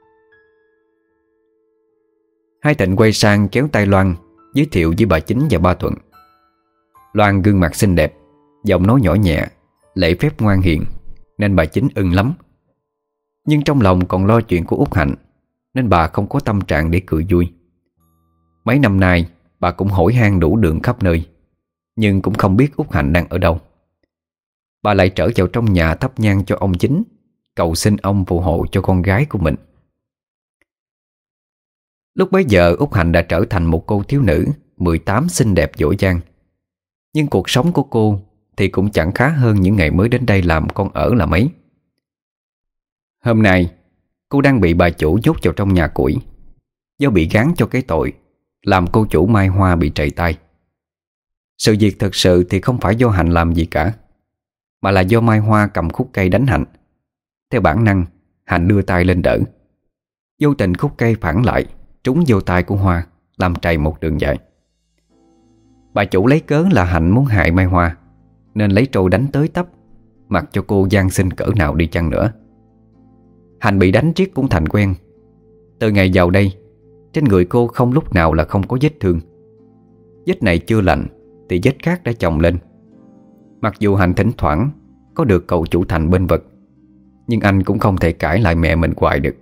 Hai Thịnh quay sang kéo tay Loan giới thiệu với bà Chính và ba Thuận. Loan gương mặt xinh đẹp, giọng nói nhỏ nhẹ, lễ phép ngoan hiền, nên bà Chính ưng lắm. Nhưng trong lòng còn lo chuyện của Út Hạnh, nên bà không có tâm trạng để cười vui. Mấy năm nay bà cũng hỏi han đủ đường khắp nơi, nhưng cũng không biết Út Hạnh đang ở đâu. Bà lại trở vào trong nhà thắp nhang cho ông Chính, cầu xin ông phù hộ cho con gái của mình. Lúc bấy giờ Út Hạnh đã trở thành một cô thiếu nữ 18 xinh đẹp dỗ dang. Nhưng cuộc sống của cô thì cũng chẳng khá hơn những ngày mới đến đây làm con ở là mấy. Hôm nay Cô đang bị bà chủ nhốt vào trong nhà củi do bị gán cho cái tội làm cô chủ Mai Hoa bị trầy tay. Sự việc thật sự thì không phải do Hạnh làm gì cả, mà là do Mai Hoa cầm khúc cây đánh Hạnh. Theo bản năng, Hạnh đưa tay lên đỡ. Vô tình khúc cây phản lại trúng vô tay của Hoa, làm trầy một đường dài. Bà chủ lấy cớ là Hạnh muốn hại Mai Hoa nên lấy trâu đánh tới tấp, mặc cho cô gian xinh cỡ nào đi chăng nữa. Hạnh bị đánh riết cũng thành quen. Từ ngày vào đây, trên người cô không lúc nào là không có vết thương. Vết này chưa lành thì vết khác đã chồng lên. Mặc dù Hạnh thỉnh thoảng có được cậu chủ Thành bên vực, nhưng anh cũng không thể cãi lại mẹ mình hoài được.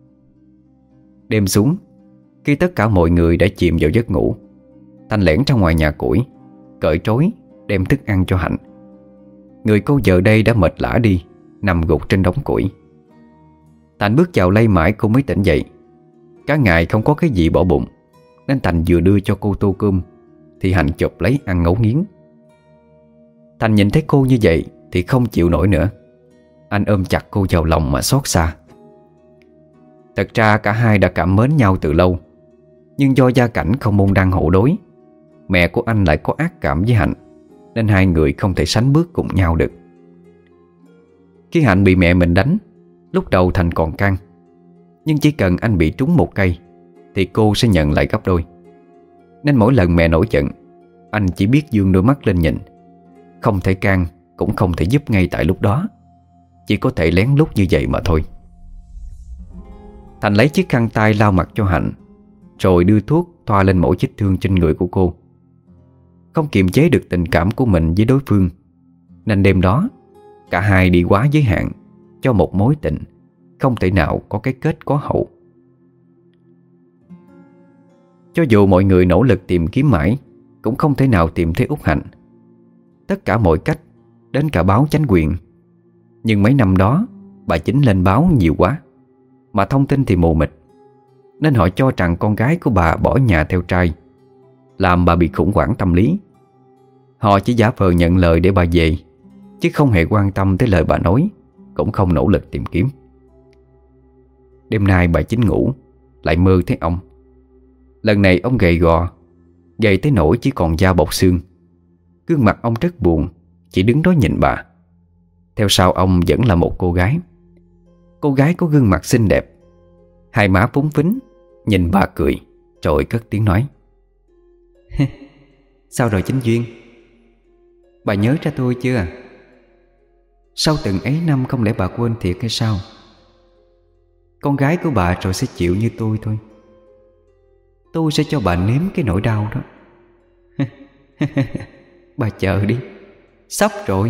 Đêm xuống, khi tất cả mọi người đã chìm vào giấc ngủ, Thành lẻn ra ngoài nhà củi, cởi trói đem thức ăn cho Hạnh. Người cô giờ đây đã mệt lả đi, nằm gục trên đống củi. Thành bước vào lay mãi cô mới tỉnh dậy. Cả ngày không có cái gì bỏ bụng, nên Thành vừa đưa cho cô tô cơm thì Hạnh chộp lấy ăn ngấu nghiến. Thành nhìn thấy cô như vậy thì không chịu nổi nữa. Anh ôm chặt cô vào lòng mà xót xa. Thật ra cả hai đã cảm mến nhau từ lâu, nhưng do gia cảnh không môn đăng hộ đối, mẹ của anh lại có ác cảm với Hạnh, nên hai người không thể sánh bước cùng nhau được. Khi Hạnh bị mẹ mình đánh, lúc đầu Thành còn căng, nhưng chỉ cần anh bị trúng một cây thì cô sẽ nhận lại gấp đôi. Nên mỗi lần mẹ nổi giận, anh chỉ biết dương đôi mắt lên nhìn, không thể can cũng không thể giúp ngay tại lúc đó, chỉ có thể lén lút như vậy mà thôi. Thành lấy chiếc khăn tay lau mặt cho Hạnh, rồi đưa thuốc thoa lên mỗi vết thương trên người của cô. Không kiềm chế được tình cảm của mình với đối phương, nên đêm đó cả hai đi quá giới hạn cho một mối tình không thể nào có cái kết có hậu. Cho dù mọi người nỗ lực tìm kiếm mãi, cũng không thể nào tìm thấy Út Hạnh. Tất cả mọi cách, đến cả báo Chánh quyền. Nhưng mấy năm đó bà Chính lên báo nhiều quá, mà thông tin thì mù mịt, nên họ cho rằng con gái của bà bỏ nhà theo trai, làm bà bị khủng hoảng tâm lý. Họ chỉ giả vờ nhận lời để bà về, chứ không hề quan tâm tới lời bà nói, cũng không nỗ lực tìm kiếm. Đêm nay bà Chính ngủ, lại mơ thấy ông. Lần này ông gầy gò, gầy tới nỗi chỉ còn da bọc xương. Gương mặt ông rất buồn, chỉ đứng đó nhìn bà. Theo sau ông vẫn là một cô gái. Cô gái có gương mặt xinh đẹp, hai má phúng phính, nhìn bà cười, rồi cất tiếng nói: Sao rồi Chính Duyên? Bà nhớ ra tôi chưa? Sau từng ấy năm không lẽ bà quên thiệt hay sao? Con gái của bà rồi sẽ chịu như tôi thôi. Tôi sẽ cho bà nếm cái nỗi đau đó. Bà chờ đi, sắp rồi.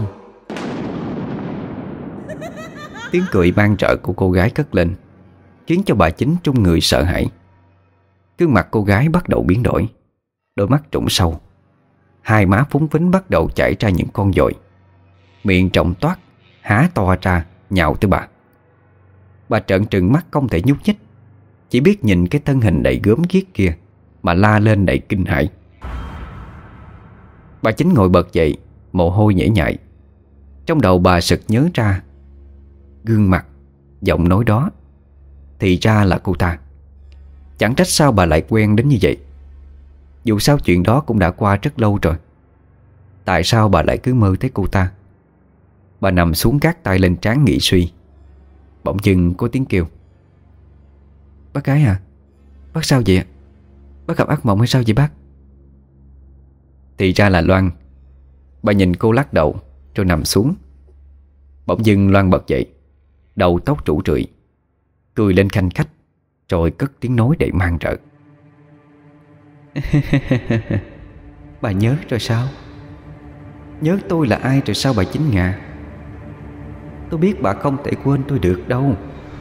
Tiếng cười mang trợ của cô gái cất lên, khiến cho bà Chính trung người sợ hãi. Gương mặt cô gái bắt đầu biến đổi, đôi mắt trũng sâu, hai má phúng phính bắt đầu chảy ra những con dội, miệng trọng toát há to ra nhào tới bà. Bà trợn trừng mắt không thể nhúc nhích, chỉ biết nhìn cái thân hình đầy gớm ghiếc kia mà la lên đầy kinh hãi. Bà Chính ngồi bật dậy, mồ hôi nhễ nhại. Trong đầu bà sực nhớ ra gương mặt, giọng nói đó, thì ra là cô ta. Chẳng trách sao bà lại quen đến như vậy. Dù sao chuyện đó cũng đã qua rất lâu rồi. Tại sao bà lại cứ mơ thấy cô ta? Bà nằm xuống gác tay lên trán nghĩ suy. Bỗng dưng có tiếng kêu: Bác gái à? Bác sao vậy? Bác gặp ác mộng hay sao vậy bác? Thì ra là Loan. Bà nhìn cô lắc đầu rồi nằm xuống. Bỗng dưng Loan bật dậy, đầu tóc rủ rượi, cười lên khanh khách, rồi cất tiếng nói đầy mang rợ: Bà nhớ rồi sao? Nhớ tôi là ai rồi sao bà Chính Ngà? Tôi biết bà không thể quên tôi được đâu.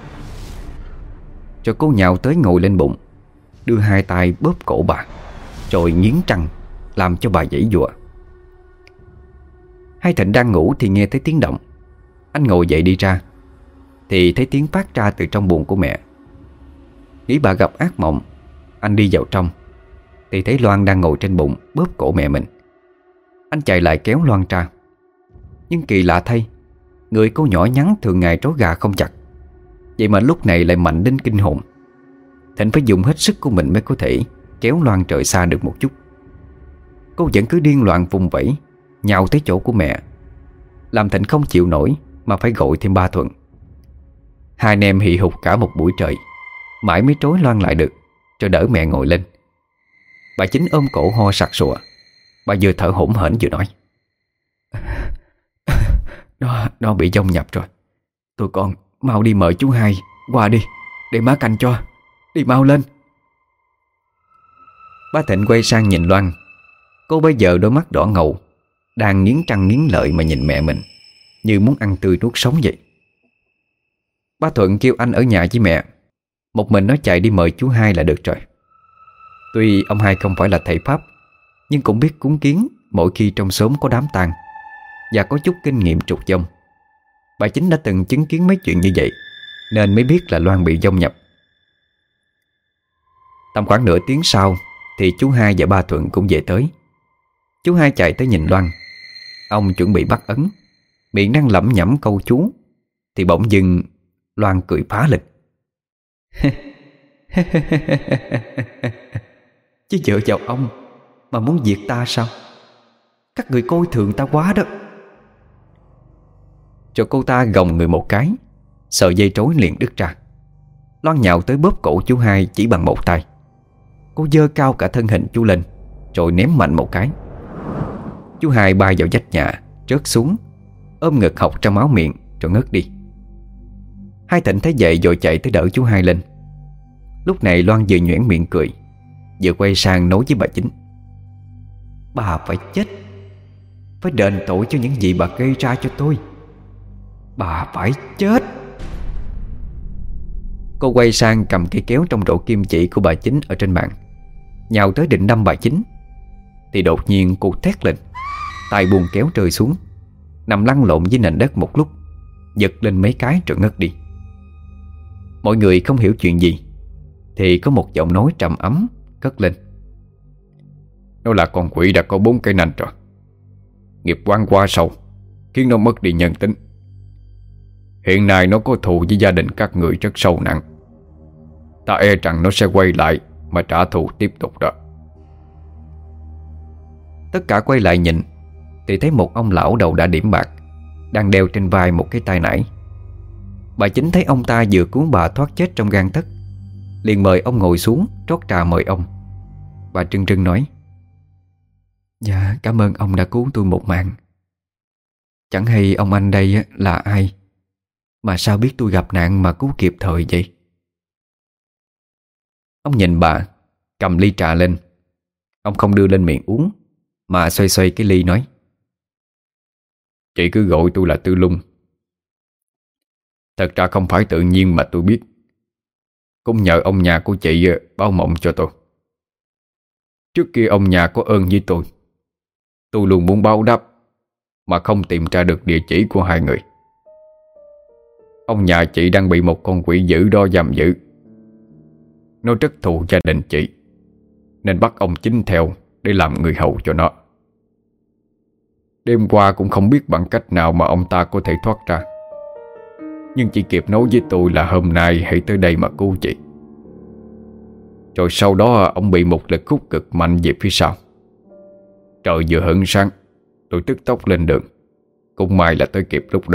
Rồi cô nhào tới ngồi lên bụng, đưa hai tay bóp cổ bà, rồi nghiến răng làm cho bà giãy giụa. Hai Thịnh đang ngủ thì nghe thấy tiếng động. Anh ngồi dậy đi ra thì thấy tiếng phát ra từ trong buồng của mẹ. Nghĩ bà gặp ác mộng, anh đi vào trong thì thấy Loan đang ngồi trên bụng bóp cổ mẹ mình. Anh chạy lại kéo Loan ra. Nhưng kỳ lạ thay, người cô nhỏ nhắn thường ngày trói gà không chặt, Vậy mà lúc này lại mạnh đến kinh hồn. Thịnh phải dùng hết sức của mình mới có thể kéo Loan trời xa được một chút. Cô vẫn cứ điên loạn vùng vẫy, nhào tới chỗ của mẹ, làm Thịnh không chịu nổi mà phải gọi thêm ba Thuận. Hai anh em hì hục cả một buổi trời, mãi mới trối Loan lại được, cho đỡ mẹ ngồi lên. Bà Chính ôm cổ ho sặc sụa. Bà vừa thở hổn hển vừa nói: Nó bị dông nhập rồi. Tụi con mau đi mời chú Hai qua đi, để má canh cho. Đi mau lên. Ba Thịnh quay sang nhìn Loan. Cô bây giờ đôi mắt đỏ ngầu, đang nghiến răng nghiến lợi mà nhìn mẹ mình, như muốn ăn tươi nuốt sống vậy. Ba Thuận kêu anh ở nhà với mẹ, một mình nó chạy đi mời chú Hai là được rồi. Tuy ông Hai không phải là thầy Pháp, nhưng cũng biết cúng kiến mỗi khi trong xóm có đám tang, và có chút kinh nghiệm trục dông. Bà Chính đã từng chứng kiến mấy chuyện như vậy, nên mới biết là Loan bị dông nhập. Tầm khoảng nửa tiếng sau thì chú Hai và ba Thuận cũng về tới. Chú Hai chạy tới nhìn Loan. Ông chuẩn bị bắt ấn, miệng đang lẩm nhẩm câu chú, thì bỗng dưng Loan cười phá lên. Chứ vợ chồng ông mà muốn diệt ta sao? Các người coi thường ta quá đó. Rồi cô ta gồng người một cái, sợi dây trối liền đứt ra. Loan nhào tới bóp cổ chú Hai chỉ bằng một tay. Cô giơ cao cả thân hình chú lên, rồi ném mạnh một cái. Chú Hai bay vào vách nhà, rớt xuống, ôm ngực học ra máu miệng, rồi ngất đi. Hai Thịnh thấy vậy rồi chạy tới đỡ chú Hai lên. Lúc này Loan vừa nhoẻn miệng cười, vừa quay sang nói với bà Chính: Bà phải chết, phải đền tội cho những gì bà gây ra cho tôi. Bà phải chết. Cô quay sang cầm cây kéo trong rổ kim chỉ của bà Chính ở trên bàn, nhào tới định đâm bà Chính. Thì đột nhiên cô thét lên, tay buông kéo rơi xuống, nằm lăn lộn dưới nền đất một lúc, giật lên mấy cái rồi ngất đi. Mọi người không hiểu chuyện gì, thì có một giọng nói trầm ấm cất lên: Nó là con quỷ đã có 4 cái nanh rồi. Nghiệp oan quá sâu, khiến nó mất đi nhân tính. Hiện nay nó có thù với gia đình các người rất sâu nặng. Ta e rằng nó sẽ quay lại mà trả thù tiếp tục đó. Tất cả quay lại nhìn, thì thấy một ông lão đầu đã điểm bạc đang đeo trên vai một cái tai nải. Bà Chính thấy ông ta vừa cứu bà thoát chết trong gang tấc, liền mời ông ngồi xuống, rót trà mời ông. Bà trưng trưng nói: Dạ, cảm ơn ông đã cứu tôi một mạng. Chẳng hay ông anh đây là ai, mà sao biết tôi gặp nạn mà cứu kịp thời vậy? Ông nhìn bà, cầm ly trà lên. Ông không đưa lên miệng uống, mà xoay xoay cái ly nói: Chị cứ gọi tôi là Tư Lung. Thật ra không phải tự nhiên mà tôi biết, cũng nhờ ông nhà của chị báo mộng cho tôi. Trước kia ông nhà có ơn với tôi luôn muốn báo đáp, mà không tìm ra được địa chỉ của hai người. Ông nhà chị đang bị một con quỷ dữ đó giam giữ. Nó rất thù gia đình chị, nên bắt ông Chính theo để làm người hầu cho nó. Đêm qua cũng không biết bằng cách nào mà ông ta có thể thoát ra, nhưng chỉ kịp nói với tôi là hôm nay hãy tới đây mà cứu chị. Rồi sau đó ông bị một lực hút cực mạnh về phía sau. Trời vừa hửng sáng, tôi tức tốc lên đường. Cũng may là tới kịp lúc đó.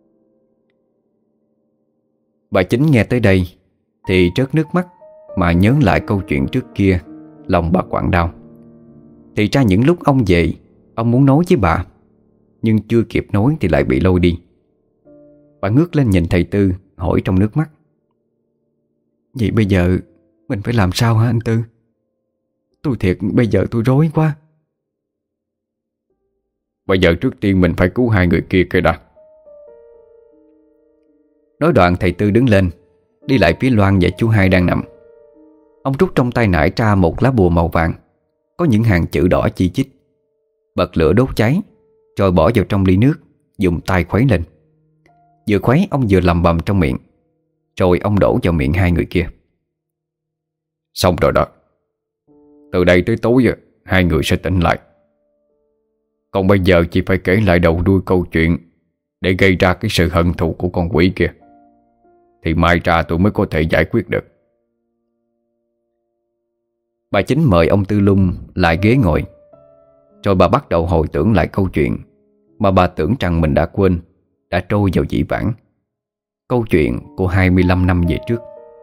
Bà Chính nghe tới đây thì trớt nước mắt, mà nhớ lại câu chuyện trước kia, lòng bà quặn đau. Thì ra những lúc ông về, ông muốn nói với bà, nhưng chưa kịp nói thì lại bị lôi đi. Bà ngước lên nhìn thầy Tư, hỏi trong nước mắt: Vậy bây giờ mình phải làm sao hả anh Tư? Tôi thiệt bây giờ tôi rối quá. Bây giờ trước tiên mình phải cứu hai người kia cái đã. Nói đoạn thầy Tư đứng lên, đi lại phía Loan và chú Hai đang nằm. Ông rút trong tay nải ra một lá bùa màu vàng, có những hàng chữ đỏ chi chít. Bật lửa đốt cháy, rồi bỏ vào trong ly nước, dùng tay khuấy lên. Vừa khuấy ông vừa lầm bầm trong miệng, rồi ông đổ vào miệng hai người kia. Xong rồi đó. Từ đây tới tối hai người sẽ tỉnh lại. Còn bây giờ chỉ phải kể lại đầu đuôi câu chuyện để gây ra cái sự hận thù của con quỷ kia. thì mai ra tôi mới có thể giải quyết được. Bà Chính mời ông Tư Lung lại ghế ngồi. Rồi bà bắt đầu hồi tưởng lại câu chuyện mà bà tưởng rằng mình đã quên, đã trôi vào dĩ vãng. Câu chuyện của 25 năm về trước.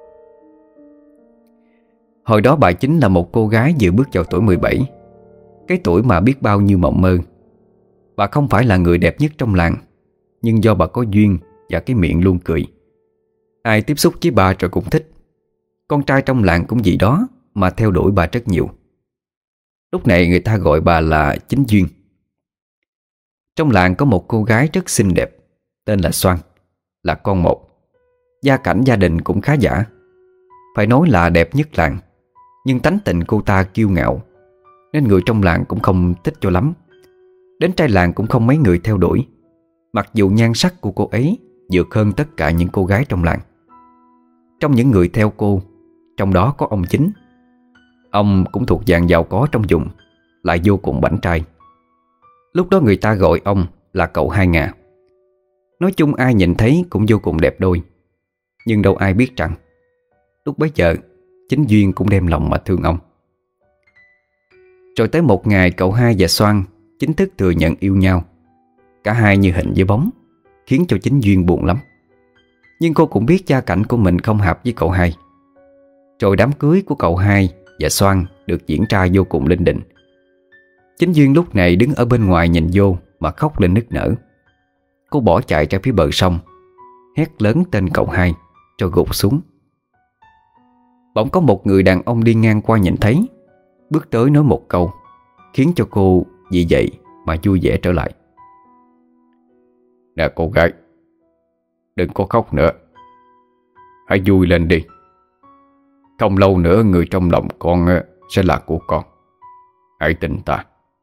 Hồi đó bà Chính là một cô gái vừa bước vào tuổi 17, cái tuổi mà biết bao nhiêu mộng mơ. Bà không phải là người đẹp nhất trong làng, nhưng do bà có duyên và cái miệng luôn cười, ai tiếp xúc với bà rồi cũng thích. Con trai trong làng cũng vì đó mà theo đuổi bà rất nhiều. Lúc này người ta gọi bà là Chính Duyên. Trong làng có một cô gái rất xinh đẹp, tên là Xoan, là con một. Gia cảnh gia đình cũng khá giả, phải nói là đẹp nhất làng. Nhưng tánh tình cô ta kiêu ngạo, nên người trong làng cũng không thích cho lắm. Đến trai làng cũng không mấy người theo đuổi, mặc dù nhan sắc của cô ấy vượt hơn tất cả những cô gái trong làng. Trong những người theo cô, trong đó có ông Chính. Ông cũng thuộc dạng giàu có trong vùng, lại vô cùng bảnh trai. Lúc đó người ta gọi ông là cậu Hai Ngà. Nói chung ai nhìn thấy cũng vô cùng đẹp đôi. Nhưng đâu ai biết rằng lúc bấy giờ Chính Duyên cũng đem lòng mà thương ông. Rồi tới một ngày cậu Hai và Xoan chính thức thừa nhận yêu nhau. Cả hai như hình với bóng, khiến cho Chính Duyên buồn lắm. Nhưng cô cũng biết gia cảnh của mình không hợp với cậu Hai. Rồi đám cưới của cậu Hai và Xoan được diễn ra vô cùng linh đình. Chính Duyên lúc này đứng ở bên ngoài nhìn vô mà khóc lên nức nở. Cô bỏ chạy ra phía bờ sông, hét lớn tên cậu Hai rồi gục xuống. Bỗng có một người đàn ông đi ngang qua nhìn thấy, bước tới nói một câu, khiến cho cô vì vậy mà vui vẻ trở lại. Nè cô gái, đừng có khóc nữa, hãy vui lên đi. Không lâu nữa người trong lòng con sẽ là của con. Hãy tin ta.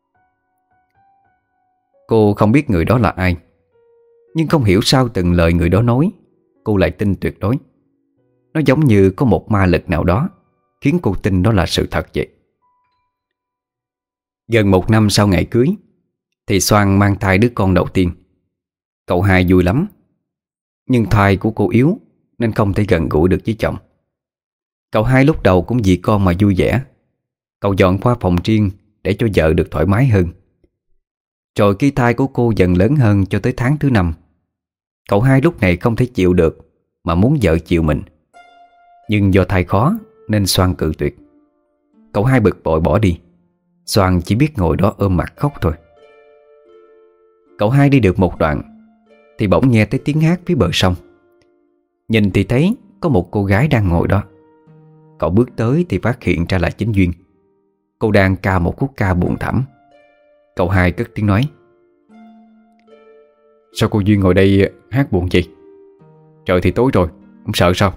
Cô không biết người đó là ai, nhưng không hiểu sao từng lời người đó nói cô lại tin tuyệt đối. Nó giống như có một ma lực nào đó khiến cô tin đó là sự thật vậy. Gần 1 năm sau ngày cưới thì Xoan mang thai đứa con đầu tiên. Cậu Hai vui lắm, nhưng thai của cô yếu nên không thể gần gũi được với chồng. Cậu Hai lúc đầu cũng vì con mà vui vẻ. Cậu dọn qua phòng riêng để cho vợ được thoải mái hơn. Rồi khi thai của cô dần lớn hơn cho tới tháng thứ 5, cậu Hai lúc này không thể chịu được mà muốn vợ chịu mình. Nhưng do thai khó nên Xoan cự tuyệt. Cậu Hai bực bội bỏ đi. Xoan chỉ biết ngồi đó ôm mặt khóc thôi. Cậu Hai đi được một đoạn thì bỗng nghe thấy tiếng hát phía bờ sông. Nhìn thì thấy có một cô gái đang ngồi đó. Cậu bước tới thì phát hiện ra là Chính Duyên. Cô đang ca một khúc ca buồn thảm. Cậu Hai cất tiếng nói: Sao cô Duyên ngồi đây hát buồn gì? Trời thì tối rồi, không sợ sao?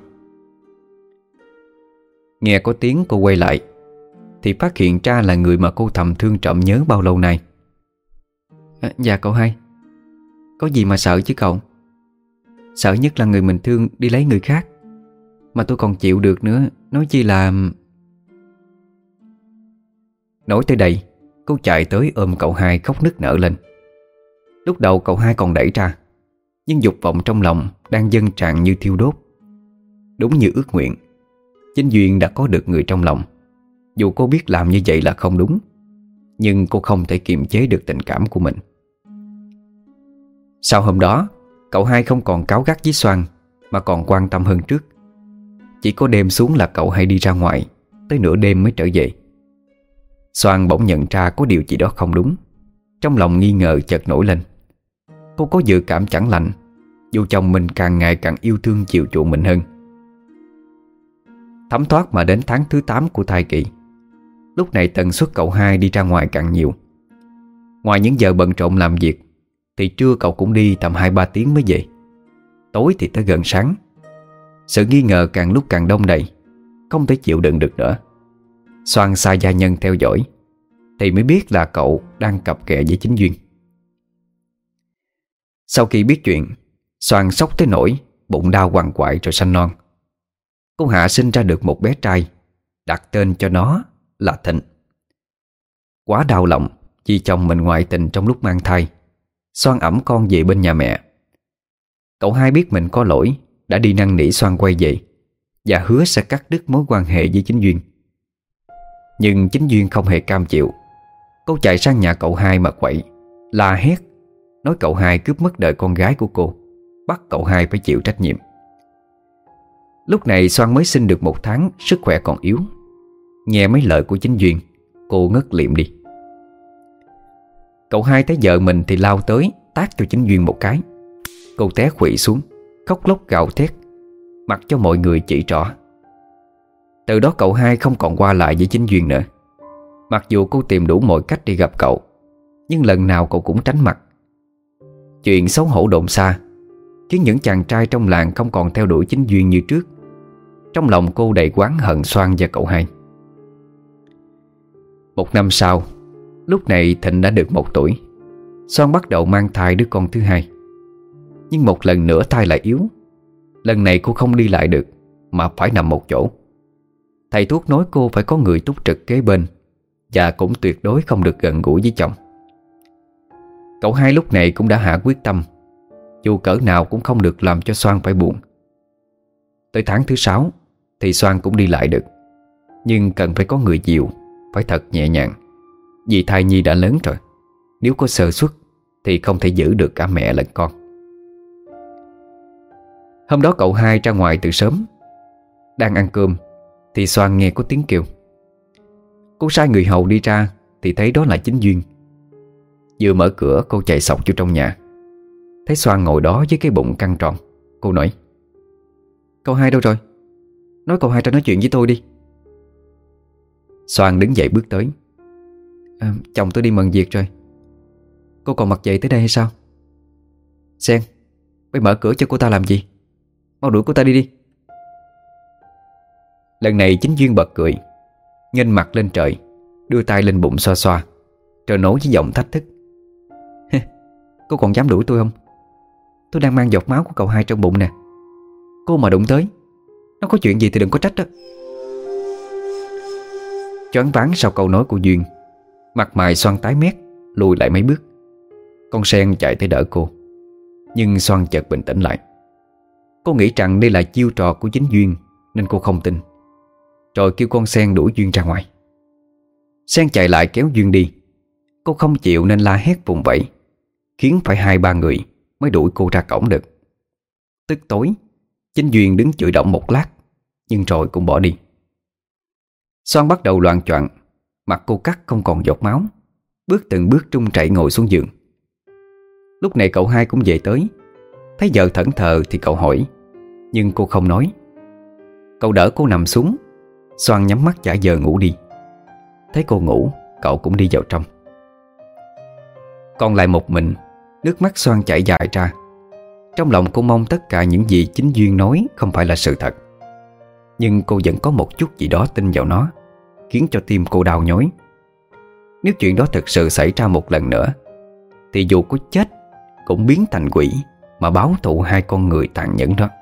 Nghe có tiếng cô quay lại thì phát hiện ra là người mà cô thầm thương trộm nhớ bao lâu nay. Dạ cậu Hai, có gì mà sợ chứ cậu. Sợ nhất là người mình thương đi lấy người khác, mà tôi còn chịu được nữa, nói chi là... Nói tới đây, cô chạy tới ôm cậu Hai khóc nức nở lên. Lúc đầu cậu Hai còn đẩy ra, nhưng dục vọng trong lòng đang dâng tràn như thiêu đốt. Đúng như ước nguyện, Chính Duyên đã có được người trong lòng. Dù cô biết làm như vậy là không đúng, nhưng cô không thể kiềm chế được tình cảm của mình. Sau hôm đó, cậu Hai không còn cáu gắt với Xoan, mà còn quan tâm hơn trước. Chỉ có đêm xuống là cậu hay đi ra ngoài, tới nửa đêm mới trở về. Xoan bỗng nhận ra có điều gì đó không đúng. Trong lòng nghi ngờ chợt nổi lên. Cô có dự cảm chẳng lành, dù chồng mình càng ngày càng yêu thương chiều chuộng mình hơn. Thấm thoát mà đến tháng thứ 8 của thai kỳ, lúc này tần suất cậu Hai đi ra ngoài càng nhiều. Ngoài những giờ bận rộn làm việc thì trưa cậu cũng đi tầm 2-3 tiếng mới về. Tối thì tới gần sáng. Sự nghi ngờ càng lúc càng đông đầy, không thể chịu đựng được nữa. Xoan sai gia nhân theo dõi thì mới biết là cậu đang cặp kè với Chính Duyên. Sau khi biết chuyện, Xoan sốc tới nỗi bụng đau quằn quại rồi sanh non. Cô Hạ sinh ra được một bé trai, đặt tên cho nó là Thịnh. Quá đau lòng vì chồng mình ngoại tình trong lúc mang thai. Xoan ẵm con về bên nhà mẹ. Cậu Hai biết mình có lỗi đã đi năn nỉ Xoan quay về và hứa sẽ cắt đứt mối quan hệ với Chính Duyên. Nhưng Chính Duyên không hề cam chịu. Cô chạy sang nhà cậu hai mà quậy, la hét, nói cậu hai cướp mất đời con gái của cô, bắt cậu hai phải chịu trách nhiệm. Lúc này Xoan mới sinh được 1 tháng, sức khỏe còn yếu. Nghe mấy lời của Chính Duyên, cô ngất liệm đi. Cậu hai thấy vợ mình thì lao tới tát cho Chính Duyên một cái. Cô té khuỵu xuống, khóc lóc gào thét, mặc cho mọi người chỉ trỏ. Từ đó cậu hai không còn qua lại với Chính Duyên nữa. Mặc dù cô tìm đủ mọi cách đi gặp cậu, nhưng lần nào cậu cũng tránh mặt. Chuyện xấu hổ đồn xa khiến những chàng trai trong làng không còn theo đuổi Chính Duyên như trước. Trong lòng cô đầy oán hận Xoan và cậu hai. 1 năm sau, lúc này Thịnh đã được 1 tuổi. Xoan bắt đầu mang thai đứa con thứ hai. Nhưng một lần nữa thai lại yếu. Lần này cô không đi lại được, mà phải nằm một chỗ. Thầy thuốc nói cô phải có người túc trực kế bên, và cũng tuyệt đối không được gần gũi với chồng. Cậu hai lúc này cũng đã hạ quyết tâm, dù cỡ nào cũng không được làm cho Xoan phải buồn. Tới tháng thứ 6 thì Xoan cũng đi lại được, nhưng cần phải có người dìu, phải thật nhẹ nhàng, vì thai nhi đã lớn rồi. Nếu có sơ suất thì không thể giữ được cả mẹ lẫn con. Hôm đó cậu hai ra ngoài từ sớm. Đang ăn cơm thì Xoan nghe có tiếng kêu. Cô sai người hầu đi ra thì thấy đó là Chính Duyên. Vừa mở cửa cô chạy xộc vô trong nhà. Thấy Xoan ngồi đó với cái bụng căng tròn. Cô nói: "Cậu hai đâu rồi? Nói cậu hai ra nói chuyện với tôi đi." Xoan đứng dậy bước tới. Chồng tôi đi mần việc rồi. Cô còn mặc vậy tới đây hay sao? Sen, bây mở cửa cho cô ta làm gì? Mau đuổi cô ta đi đi. Lần này Chính Duyên bật cười, nghênh mặt lên trời, đưa tay lên bụng xoa xoa, rồi nói với giọng thách thức: "Cô còn dám đuổi tôi không? Tôi đang mang giọt máu của cậu hai trong bụng nè. Cô mà đụng tới, nó có chuyện gì thì đừng có trách đó." Choáng váng sau câu nói của Duyên, mặt mày Xoan tái mét, lùi lại mấy bước. Con Sen chạy tới đỡ cô, nhưng Xoan chợt bình tĩnh lại. Cô nghĩ rằng đây là chiêu trò của Chính Duyên, nên cô không tin, rồi kêu con Sen đuổi Duyên ra ngoài. Sen chạy lại kéo Duyên đi. Cô không chịu nên la hét vùng vẫy, khiến phải 2-3 người mới đuổi cô ra cổng được. Tức tối, Chính Duyên đứng chửi động một lát, nhưng rồi cũng bỏ đi. Xoan bắt đầu loạng choạng, mặt cô cắt không còn giọt máu, bước từng bước trung chảy ngồi xuống giường. Lúc này cậu hai cũng về tới. Thấy vợ thẫn thờ thì cậu hỏi, nhưng cô không nói. Cậu đỡ cô nằm xuống. Xoan nhắm mắt giả vờ ngủ đi. Thấy cô ngủ, cậu cũng đi vào trong. Còn lại một mình, nước mắt Xoan chảy dài ra. Trong lòng cô mong tất cả những gì Chính Duyên nói không phải là sự thật. Nhưng cô vẫn có một chút gì đó tin vào nó, khiến cho tim cô đau nhói. Nếu chuyện đó thực sự xảy ra một lần nữa, thì dù có chết cũng biến thành quỷ mà báo thù 2 con người tàn nhẫn đó.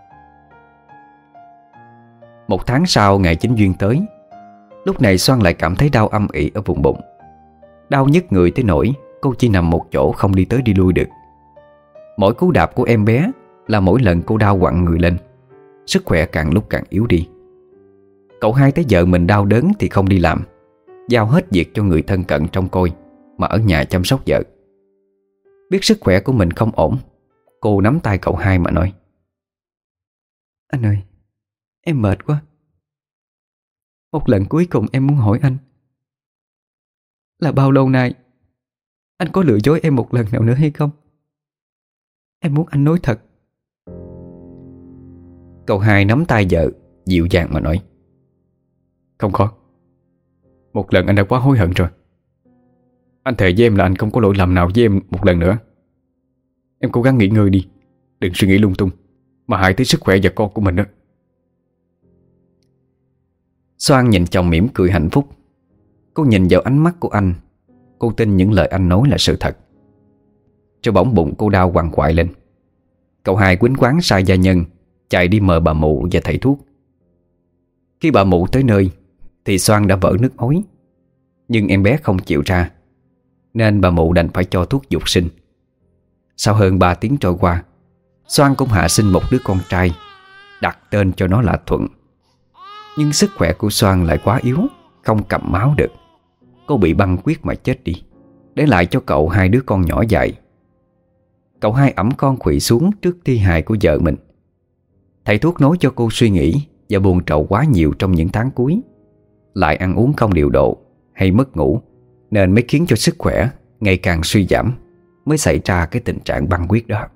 1 tháng sau, ngày Chính Duyên tới. Lúc này Xoan lại cảm thấy đau âm ỉ ở vùng bụng. Đau nhức người tới nỗi cô chỉ nằm một chỗ không đi tới đi lui được. Mỗi cú đạp của em bé là mỗi lần cô đau quặn người lên. Sức khỏe càng lúc càng yếu đi. Cậu hai thấy vợ mình đau đớn thì không đi làm, giao hết việc cho người thân cận trông coi, mà ở nhà chăm sóc vợ. Biết sức khỏe của mình không ổn, cô nắm tay cậu hai mà nói: "Anh ơi, em mệt quá. Một lần cuối cùng em muốn hỏi anh là bao lâu nay anh có lừa dối em một lần nào nữa hay không? Em muốn anh nói thật." Cậu hai nắm tay vợ, dịu dàng mà nói: "Không có. Một lần anh đã quá hối hận rồi. Anh thề với em là anh không có lỗi lầm nào với em một lần nữa. Em cố gắng nghỉ ngơi đi, đừng suy nghĩ lung tung mà hại tới sức khỏe và con của mình đó." Xoan nhìn chồng mỉm cười hạnh phúc. Cô nhìn vào ánh mắt của anh. Cô tin những lời anh nói là sự thật. Cho bỗng bụng cô đau quằn quại lên. Cậu hai quýnh quáng sai gia nhân chạy đi mời bà mụ và thầy thuốc. Khi bà mụ tới nơi thì Xoan đã vỡ nước ối. Nhưng em bé không chịu ra, nên bà mụ đành phải cho thuốc dục sinh. Sau hơn 3 tiếng trôi qua, Xoan cũng hạ sinh một đứa con trai, đặt tên cho nó là Thuận. Nhưng sức khỏe của Soan lại quá yếu, không cầm máu được. Cô bị băng huyết mà chết đi, để lại cho cậu hai đứa con nhỏ dại. Cậu hai ẵm con khuỵu xuống trước thi hài của vợ mình. Thầy thuốc nói cho cô suy nghĩ và buồn trầu quá nhiều trong những tháng cuối, lại ăn uống không điều độ hay mất ngủ, nên mới khiến cho sức khỏe ngày càng suy giảm, mới xảy ra cái tình trạng băng huyết đó.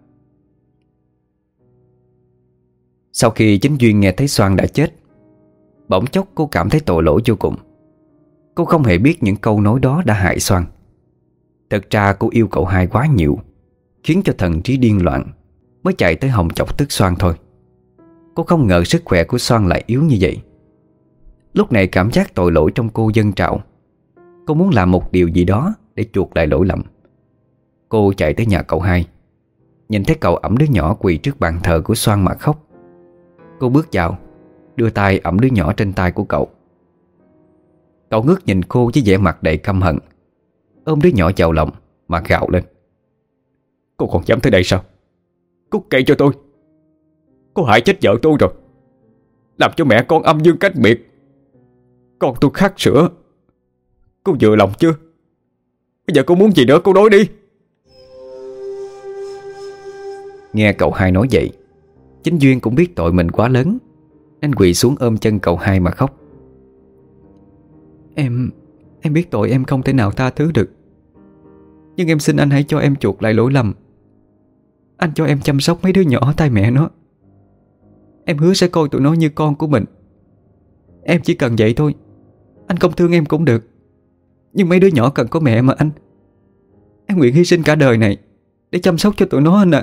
Sau khi chính Duyên nghe thấy Soan đã chết, bỗng chốc cô cảm thấy tội lỗi vô cùng. Cô không hề biết những câu nói đó đã hại Soan. Thật ra cô yêu cậu hai quá nhiều, khiến cho thần trí điên loạn, mới chạy tới hòng chọc tức Soan thôi. Cô không ngờ sức khỏe của Soan lại yếu như vậy. Lúc này cảm giác tội lỗi trong cô dâng trào. Cô muốn làm một điều gì đó để chuộc lại lỗi lầm. Cô chạy tới nhà cậu hai, nhìn thấy cậu ẵm đứa nhỏ quỳ trước bàn thờ của Soan mà khóc. Cô bước vào, đưa tay ẵm đứa nhỏ trên tay của cậu. Cậu ngước nhìn cô với vẻ mặt đầy căm hận, ôm đứa nhỏ vào lòng mà gào lên: "Cô còn dám tới đây sao? Cút kệ cho tôi! Cô hại chết vợ tôi rồi, làm cho mẹ con âm dương cách biệt. Con tôi khát sữa. Cô vừa lòng chưa? Bây giờ cô muốn gì nữa cô nói đi." Nghe cậu hai nói vậy, chính Duyên cũng biết tội mình quá lớn, nên quỳ xuống ôm chân cậu hai mà khóc. Em biết tội em không thể nào tha thứ được, nhưng em xin anh hãy cho em chuộc lại lỗi lầm. Anh cho em chăm sóc mấy đứa nhỏ thay mẹ nó. Em hứa sẽ coi tụi nó như con của mình. Em chỉ cần vậy thôi. Anh không thương em cũng được, nhưng mấy đứa nhỏ cần có mẹ mà anh. Em nguyện hy sinh cả đời này để chăm sóc cho tụi nó anh ạ.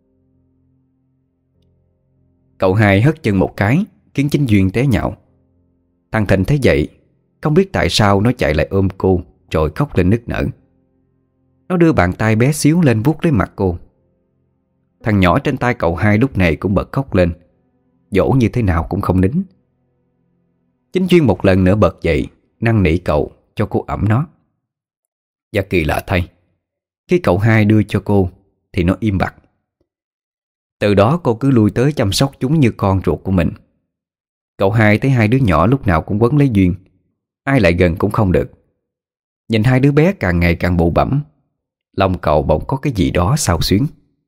Cậu hai hất chân một cái, khiến chính Duyên té nhạo. Thằng Thịnh thấy vậy, không biết tại sao nó chạy lại ôm cô, rồi khóc lên nức nở. Nó đưa bàn tay bé xíu lên vuốt lấy mặt cô. Thằng nhỏ trên tay cậu hai lúc này cũng bật khóc lên, dỗ như thế nào cũng không nín. Chính Duyên một lần nữa bật dậy, năn nỉ cậu cho cô ẵm nó. Và kỳ lạ thay, khi cậu hai đưa cho cô thì nó im bặt. Từ đó cô cứ lui tới chăm sóc chúng như con ruột của mình. Cậu hai thấy hai đứa nhỏ lúc nào cũng quấn lấy Duyên, ai lại gần cũng không được. Nhìn hai đứa bé càng ngày càng bụ bẫm, lòng cậu bỗng có cái gì đó xao xuyến.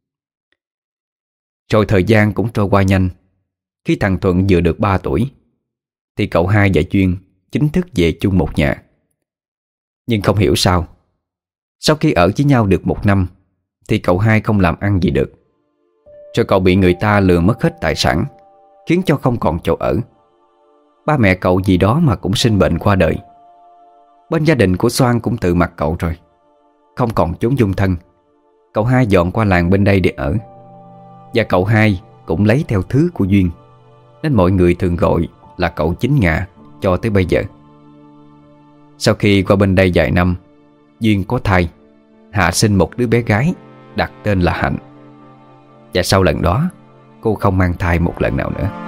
Rồi thời gian cũng trôi qua nhanh. Khi thằng Thuận vừa được 3 tuổi thì cậu hai và Duyên chính thức về chung một nhà. Nhưng không hiểu sao, sau khi ở với nhau được 1 năm thì cậu hai không làm ăn gì được. Rồi cậu bị người ta lừa mất hết tài sản, khiến cho không còn chỗ ở. Ba mẹ cậu vì đó mà cũng sinh bệnh qua đời. Bên gia đình của Soan cũng tự mặt cậu rồi, không còn chốn dung thân. Cậu hai dọn qua làng bên đây để ở. Và cậu hai cũng lấy theo thứ của Duyên, nên mọi người thường gọi là cậu Chính Ngà cho tới bây giờ. Sau khi qua bên đây vài năm, Duyên có thai, hạ sinh một đứa bé gái, đặt tên là Hạnh. Và sau lần đó, cô không mang thai một lần nào nữa.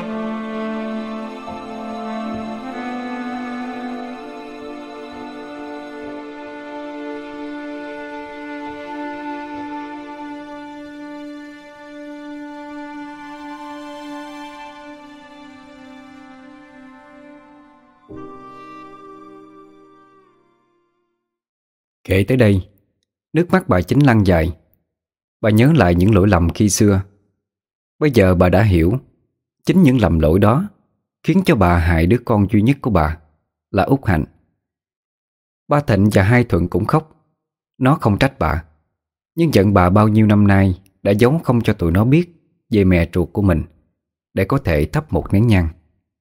Kể tới đây, nước mắt bà Chính lăn dài. Bà nhớ lại những lỗi lầm khi xưa. Bây giờ bà đã hiểu, chính những lầm lỗi đó khiến cho bà hại đứa con duy nhất của bà là Út Hạnh. Ba Thịnh và hai Thuận cũng khóc. Nó không trách bà, nhưng giận bà bao nhiêu năm nay đã giấu không cho tụi nó biết về mẹ ruột của mình, để có thể thắp một nén nhang.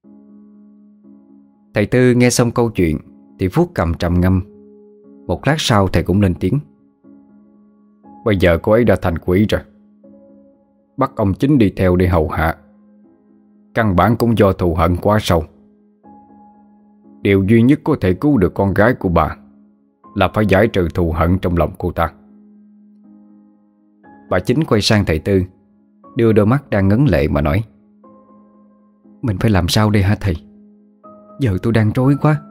Thầy Tư nghe xong câu chuyện thì vuốt cằm trầm ngâm. Một lát sau thầy cũng lên tiếng: "Bây giờ cô ấy đã thành quỷ rồi. Bắt ông Chính đi theo để hầu hạ, căn bản cũng do thù hận quá sâu. Điều duy nhất có thể cứu được con gái của bà là phải giải trừ thù hận trong lòng cô ta." Bà Chính quay sang thầy Tư, đưa đôi mắt đang ngấn lệ mà nói: "Mình phải làm sao đây hả thầy? Giờ tôi đang rối quá."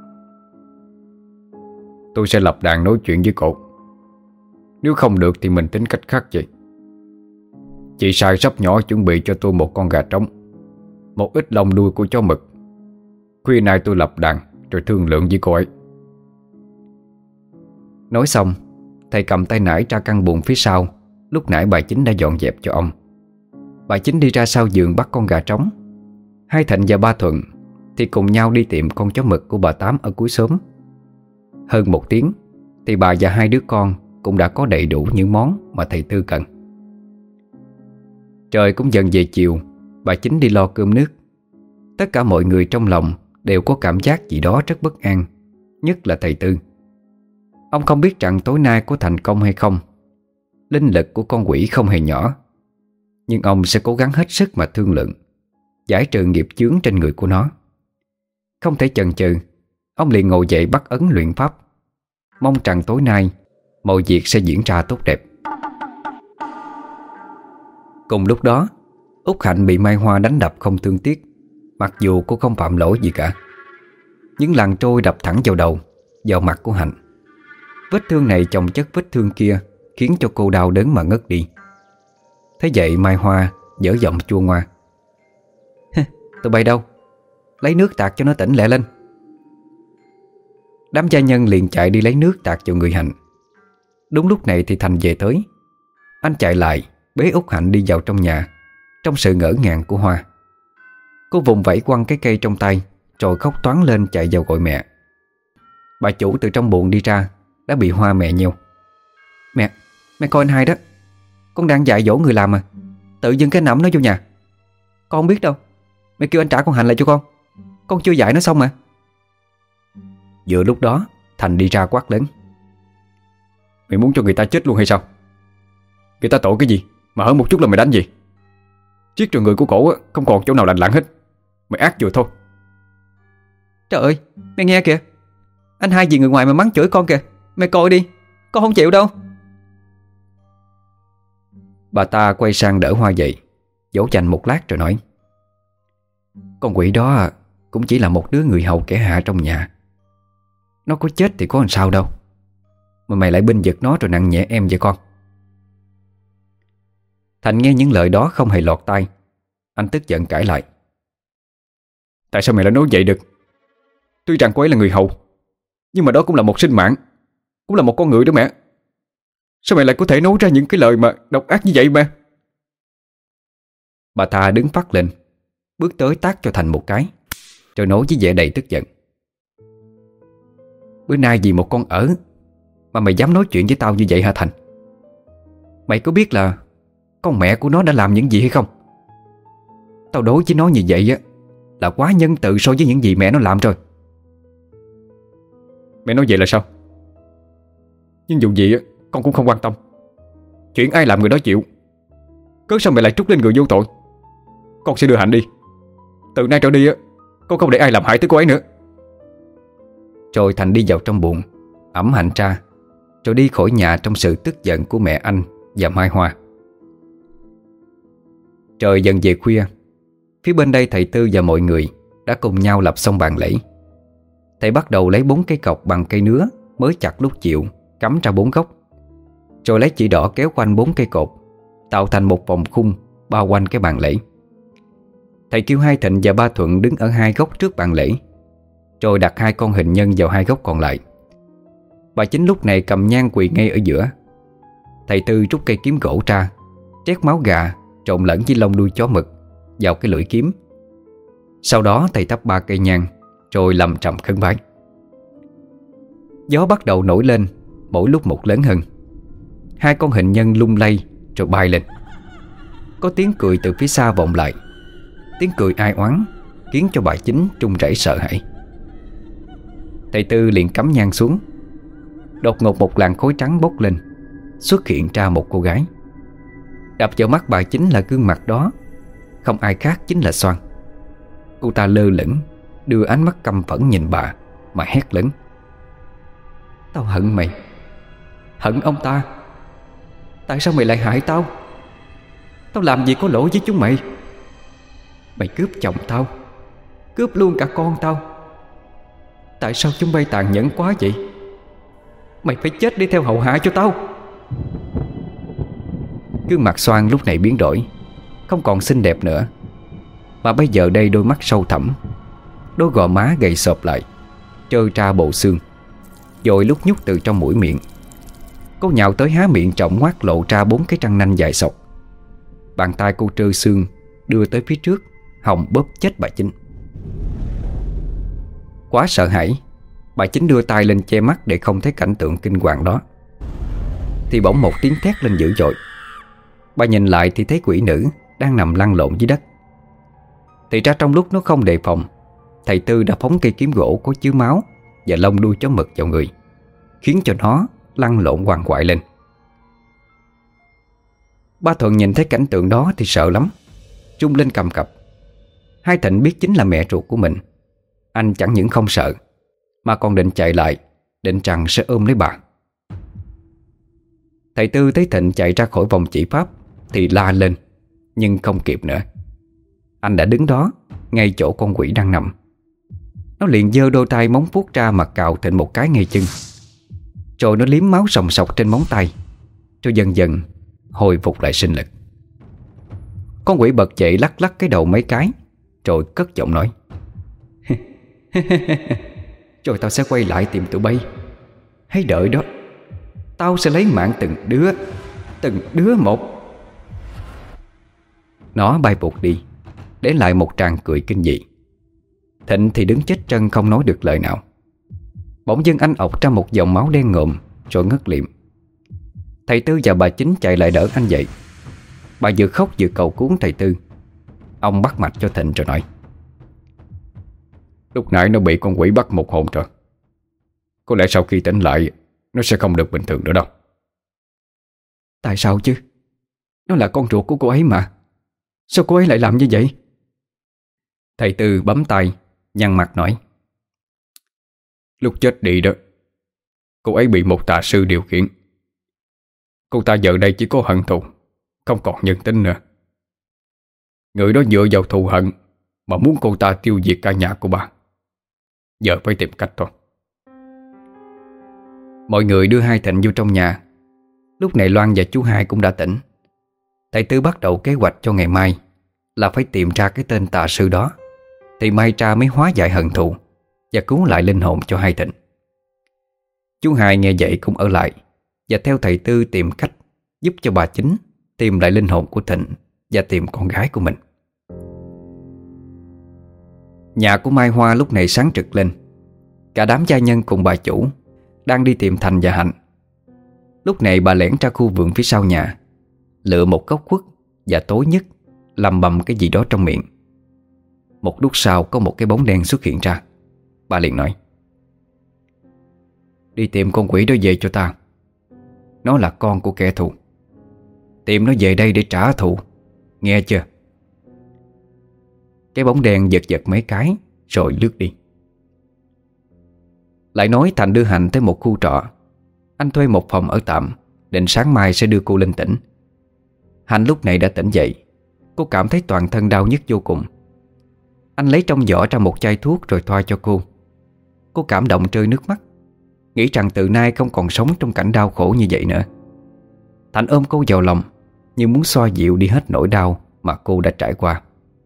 "Tôi sẽ lập đàn nói chuyện với cô. Nếu không được thì mình tính cách khác vậy. Chị sai sắp nhỏ chuẩn bị cho tôi một con gà trống, một ít lông đuôi của chó mực. Khuya nay tôi lập đàn rồi thương lượng với cô ấy. Nói xong, thầy cầm tay nải ra căn buồng phía sau. Lúc nãy bà Chính đã dọn dẹp cho ông. Bà Chính đi ra sau giường bắt con gà trống. Hai Thịnh và ba Thuận thì cùng nhau đi tìm con chó mực của bà Tám ở cuối xóm. Hơn 1 tiếng thì bà và hai đứa con cũng đã có đầy đủ những món mà thầy Tư cần. Trời cũng dần về chiều. Bà Chính đi lo cơm nước. Tất cả mọi người trong lòng đều có cảm giác gì đó rất bất an, nhất là thầy Tư. Ông không biết rằng tối nay có thành công hay không. Linh lực của con quỷ không hề nhỏ, nhưng ông sẽ cố gắng hết sức mà thương lượng, giải trừ nghiệp chướng trên người của nó. Không thể chần chừ, ông liền ngồi dậy bắt ấn luyện pháp, mong rằng tối nay mọi việc sẽ diễn ra tốt đẹp. Cùng lúc đó, Út Hạnh bị Mai Hoa đánh đập không thương tiếc, mặc dù cô không phạm lỗi gì cả. Những làn trôi đập thẳng vào đầu, vào mặt của Hạnh. Vết thương này chồng chất vết thương kia khiến cho cô đau đớn mà ngất đi. Thế vậy Mai Hoa dở giọng chua ngoa: "Tụi bay đâu? Lấy nước tạt cho nó tỉnh lẹ lên." Đám gia nhân liền chạy đi lấy nước tạt vào người Hạnh. Đúng lúc này thì Thành về tới. Anh chạy lại bế Út Hạnh đi vào trong nhà, trong sự ngỡ ngàng của Hoa. Cô vùng vẫy quăng cái cây trong tay, rồi khóc toáng lên chạy vào gọi mẹ. Bà chủ từ trong buồng đi ra đã bị Hoa mẹ nheo: Mẹ coi anh hai đó, con đang dạy dỗ người làm mà tự dưng cái nẫm nó vô nhà. Con không biết đâu, mẹ kêu anh trả con Hạnh lại cho con chưa dạy nó xong mà." Vừa lúc đó Thành đi ra quát lớn: "Mày muốn cho người ta chết luôn hay sao? Người ta tội cái gì mà hở một chút là mày đánh gì? Giết rồi người của cổ không còn chỗ nào lành lặn hết. Mày ác vừa thôi." "Trời ơi, mẹ nghe kìa, anh hai vì người ngoài mà mắng chửi con kìa. Mẹ coi đi, con không chịu đâu." Bà ta quay sang đỡ Hoa dậy, dỗ dành một lát rồi nói: "Con quỷ đó cũng chỉ là một đứa người hầu kẻ hạ trong nhà. Nó có chết thì có làm sao đâu, mà mày lại bênh vực nó rồi nặng nhẹ em vậy con." Thành nghe những lời đó không hề lọt tai. Anh tức giận cãi lại: "Tại sao mày lại nói vậy được? Tuy rằng cô ấy là người hầu, nhưng mà đó cũng là một sinh mạng, cũng là một con người đó mẹ. Sao mày lại có thể nói ra những cái lời mà độc ác như vậy mẹ?" Bà ta đứng phắt lên, bước tới tát cho Thành một cái, rồi nói với vẻ đầy tức giận: "Bữa nay vì một con ở mà mày dám nói chuyện với tao như vậy hả Thành? Mày có biết là con mẹ của nó đã làm những gì hay không? Tao đối với nó như vậy á là quá nhân từ so với những gì mẹ nó làm rồi." "Mẹ nói vậy là sao? Nhưng dù gì con cũng không quan tâm. Chuyện ai làm người đó chịu. Cớ sao mẹ lại trút lên người vô tội? Con sẽ đưa Hạnh đi. Từ nay trở đi con không để ai làm hại tới cô ấy nữa." Rồi Thành đi vào trong buồng, ẵm Hạnh ra, rồi đi khỏi nhà trong sự tức giận của mẹ anh và Mai Hoa. Trời dần về khuya. Phía bên đây thầy Tư và mọi người đã cùng nhau lập xong bàn lễ. Thầy bắt đầu lấy 4 cây cọc bằng cây nứa mới chặt lúc chiều, cắm ra 4 góc, rồi lấy chỉ đỏ kéo quanh 4 cây cột, tạo thành một vòng khung bao quanh cái bàn lễ. Thầy kêu hai Thịnh và ba Thuận đứng ở 2 góc trước bàn lễ, rồi đặt 2 con hình nhân vào 2 góc còn lại. Bà Chính lúc này cầm nhang quỳ ngay ở giữa. Thầy Tư rút cây kiếm gỗ ra, trét máu gà trộn lẫn với lông đuôi chó mực vào cái lưỡi kiếm. Sau đó thầy thắp 3 cây nhang, rồi lầm trầm khấn vái. Gió bắt đầu nổi lên, mỗi lúc một lớn hơn. 2 con hình nhân lung lay rồi bay lên. Có tiếng cười từ phía xa vọng lại, tiếng cười ai oán khiến cho bà Chính run rẩy sợ hãi. Thầy Tư liền cắm nhang xuống. Đột ngột một làn khói trắng bốc lên, xuất hiện ra một cô gái. Đập vào mắt bà Chính là gương mặt đó, không ai khác chính là Xoan. Cô ta lơ lửng, đưa ánh mắt căm phẫn nhìn bà mà hét lớn: "Tao hận mày, hận ông ta. Tại sao mày lại hại tao? Tao làm gì có lỗi với chúng mày? Mày cướp chồng tao, cướp luôn cả con tao. Tại sao chúng bay tàn nhẫn quá vậy? Mày phải chết đi theo hậu hạ cho tao." Gương mặt Xoan lúc này biến đổi, không còn xinh đẹp nữa, Mà bây giờ đây đôi mắt sâu thẳm, đôi gò má gầy xộp lại, trơ ra bộ xương, rồi lúc nhúc từ trong mũi miệng. Cô nhào tới há miệng trọng ngoác lộ ra 4 cái răng nanh dài sọc. Bàn tay cô trơ xương đưa tới phía trước, hòng bóp chết bà Chính. Quá sợ hãi, bà Chính đưa tay lên che mắt để không thấy cảnh tượng kinh hoàng đó. Thì bỗng một tiếng thét lên dữ dội. Bà nhìn lại thì thấy quỷ nữ đang nằm lăn lộn dưới đất. Thì ra trong lúc nó không đề phòng, thầy Tư đã phóng cây kiếm gỗ có chứa máu và lông đuôi chó mực vào người, khiến cho nó lăn lộn quằn quại lên. Ba Thuận nhìn thấy cảnh tượng đó thì sợ lắm, run lên cầm cập. Hai Thịnh biết chính là mẹ ruột của mình, anh chẳng những không sợ mà còn định chạy lại, định rằng sẽ ôm lấy bà. Thầy Tư thấy Thịnh chạy ra khỏi vòng chỉ pháp thì la lên, nhưng không kịp nữa. Anh đã đứng đó ngay chỗ con quỷ đang nằm. Nó liền giơ đôi tay móng vuốt ra mà cào Thịnh một cái ngay chân. Rồi nó liếm máu sòng sọc trên móng tay, rồi dần dần hồi phục lại sinh lực. Con quỷ bật dậy lắc lắc cái đầu mấy cái, rồi cất giọng nói: rồi tao sẽ quay lại tìm tụi bay. Hãy đợi đó, tao sẽ lấy mạng từng đứa một. Nó bay vụt đi, để lại một tràng cười kinh dị. Thịnh thì đứng chết trân không nói được lời nào. Bỗng dưng anh ọc ra một dòng máu đen ngòm, rồi ngất liệm. Thầy Tư và bà Chính chạy lại đỡ anh dậy. Bà vừa khóc vừa cầu cứu thầy Tư. Ông bắt mạch cho Thịnh rồi nói: lúc nãy nó bị con quỷ bắt một hồn rồi. Có lẽ sau khi tỉnh lại nó sẽ không được bình thường nữa đâu. Tại sao chứ? Nó là con ruột của cô ấy mà. Sao cô ấy lại làm như vậy? Thầy Tư bấm tay, nhăn mặt nói: lúc chết đi đó, cô ấy bị một tà sư điều khiển. Cô ta giờ đây chỉ có hận thù, không còn nhân tính nữa. Người đó dựa vào thù hận mà muốn cô ta tiêu diệt cả nhà của bà. Giờ phải tìm cách thôi. Mọi người đưa hai Thịnh vô trong nhà. Lúc này Loan và chú Hai cũng đã tỉnh. Thầy Tư bắt đầu kế hoạch cho ngày mai là phải tìm ra cái tên tà sư đó, thì may ra mới hóa giải hận thù và cứu lại linh hồn cho hai Thịnh. Chú Hai nghe vậy cũng ở lại và theo thầy Tư tìm cách giúp cho bà Chính tìm lại linh hồn của Thịnh và tìm con gái của mình. Nhà của Mai Hoa lúc này sáng trực lên. Cả đám gia nhân cùng bà chủ đang đi tìm Thành và Hạnh. Lúc này bà lẻn ra khu vườn phía sau nhà, lựa một góc khuất và tối nhất, lầm bầm cái gì đó trong miệng. Một lúc sau có một cái bóng đen xuất hiện ra. Bà liền nói: đi tìm con quỷ đó về cho ta. Nó là con của kẻ thù. Tìm nó về đây để trả thù, nghe chưa? Cái bóng đen giật giật mấy cái rồi lướt đi. Lại nói Thành đưa Hạnh tới một khu trọ. Anh thuê một phòng ở tạm, định sáng mai sẽ đưa cô lên tỉnh. Hạnh lúc này đã tỉnh dậy. Cô cảm thấy toàn thân đau nhức vô cùng. Anh lấy trong giỏ ra một chai thuốc rồi thoa cho cô. Cô cảm động rơi nước mắt, nghĩ rằng từ nay không còn sống trong cảnh đau khổ như vậy nữa. Thành ôm cô vào lòng, như muốn xoa dịu đi hết nỗi đau mà cô đã trải qua.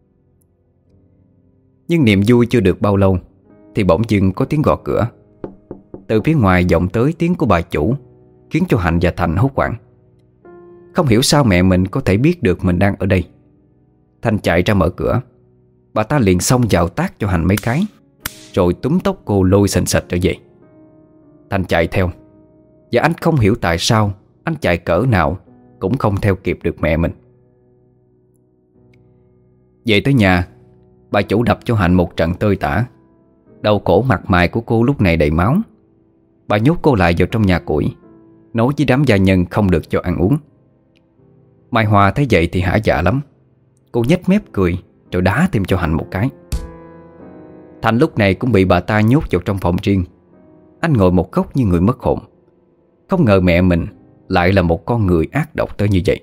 Nhưng niềm vui chưa được bao lâu thì bỗng dưng có tiếng gõ cửa. Từ phía ngoài vọng tới tiếng của bà chủ, khiến cho Hạnh và Thành hốt hoảng. Không hiểu sao mẹ mình có thể biết được mình đang ở đây. Thành chạy ra mở cửa. Bà ta liền xông vào tát cho Hạnh mấy cái, rồi túm tóc cô lôi sành sạch trở về. Thành chạy theo, và anh không hiểu tại sao anh chạy cỡ nào cũng không theo kịp được mẹ mình. Về tới nhà, bà chủ đập cho Hạnh một trận tơi tả. Đầu cổ mặt mày của cô lúc này đầy máu. Bà nhốt cô lại vào trong nhà củi, nói với đám gia nhân không được cho ăn uống. Mai Hoa thấy vậy thì hả dạ lắm. Cô nhếch mép cười rồi đá thêm cho Hạnh một cái. Thành lúc này cũng bị bà ta nhốt vào trong phòng riêng. Anh ngồi một góc như người mất hồn. Không ngờ mẹ mình lại là một con người ác độc tới như vậy.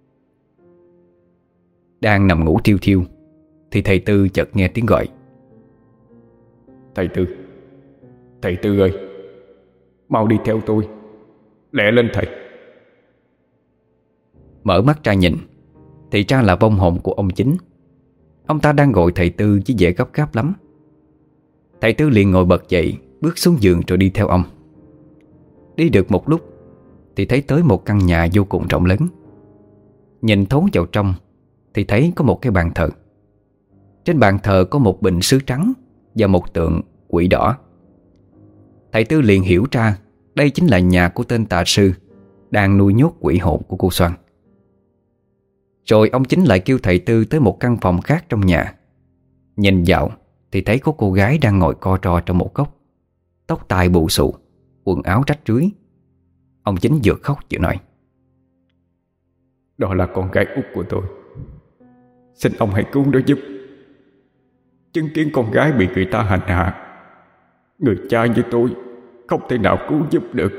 Đang nằm ngủ thiêu thiêu thì thầy Tư chợt nghe tiếng gọi: Thầy Tư, thầy Tư ơi, mau đi theo tôi, lẹ lên thầy. Mở mắt ra nhìn thì ra là vong hồn của ông Chính. Ông ta đang gọi thầy Tư chứ vẻ gấp gáp lắm. Thầy Tư liền ngồi bật dậy, bước xuống giường rồi đi theo ông. Đi được một lúc thì thấy tới một căn nhà vô cùng rộng lớn. Nhìn thấu vào trong thì thấy có một cái bàn thờ. Trên bàn thờ có một bình sứ trắng và một tượng quỷ đỏ. Thầy Tư liền hiểu ra đây chính là nhà của tên tà sư đang nuôi nhốt quỷ hồn của cô Xoan. Rồi ông Chính lại kêu thầy Tư tới một căn phòng khác trong nhà. Nhìn vào thì thấy có cô gái đang ngồi co ro trong một góc, tóc tai bù xù, quần áo rách rưới. Ông Chính vừa khóc vừa nói: Đó là con gái út của tôi. Xin ông hãy cứu nó giúp. Chứng kiến con gái bị người ta hành hạ, người cha như tôi không thể nào cứu giúp được.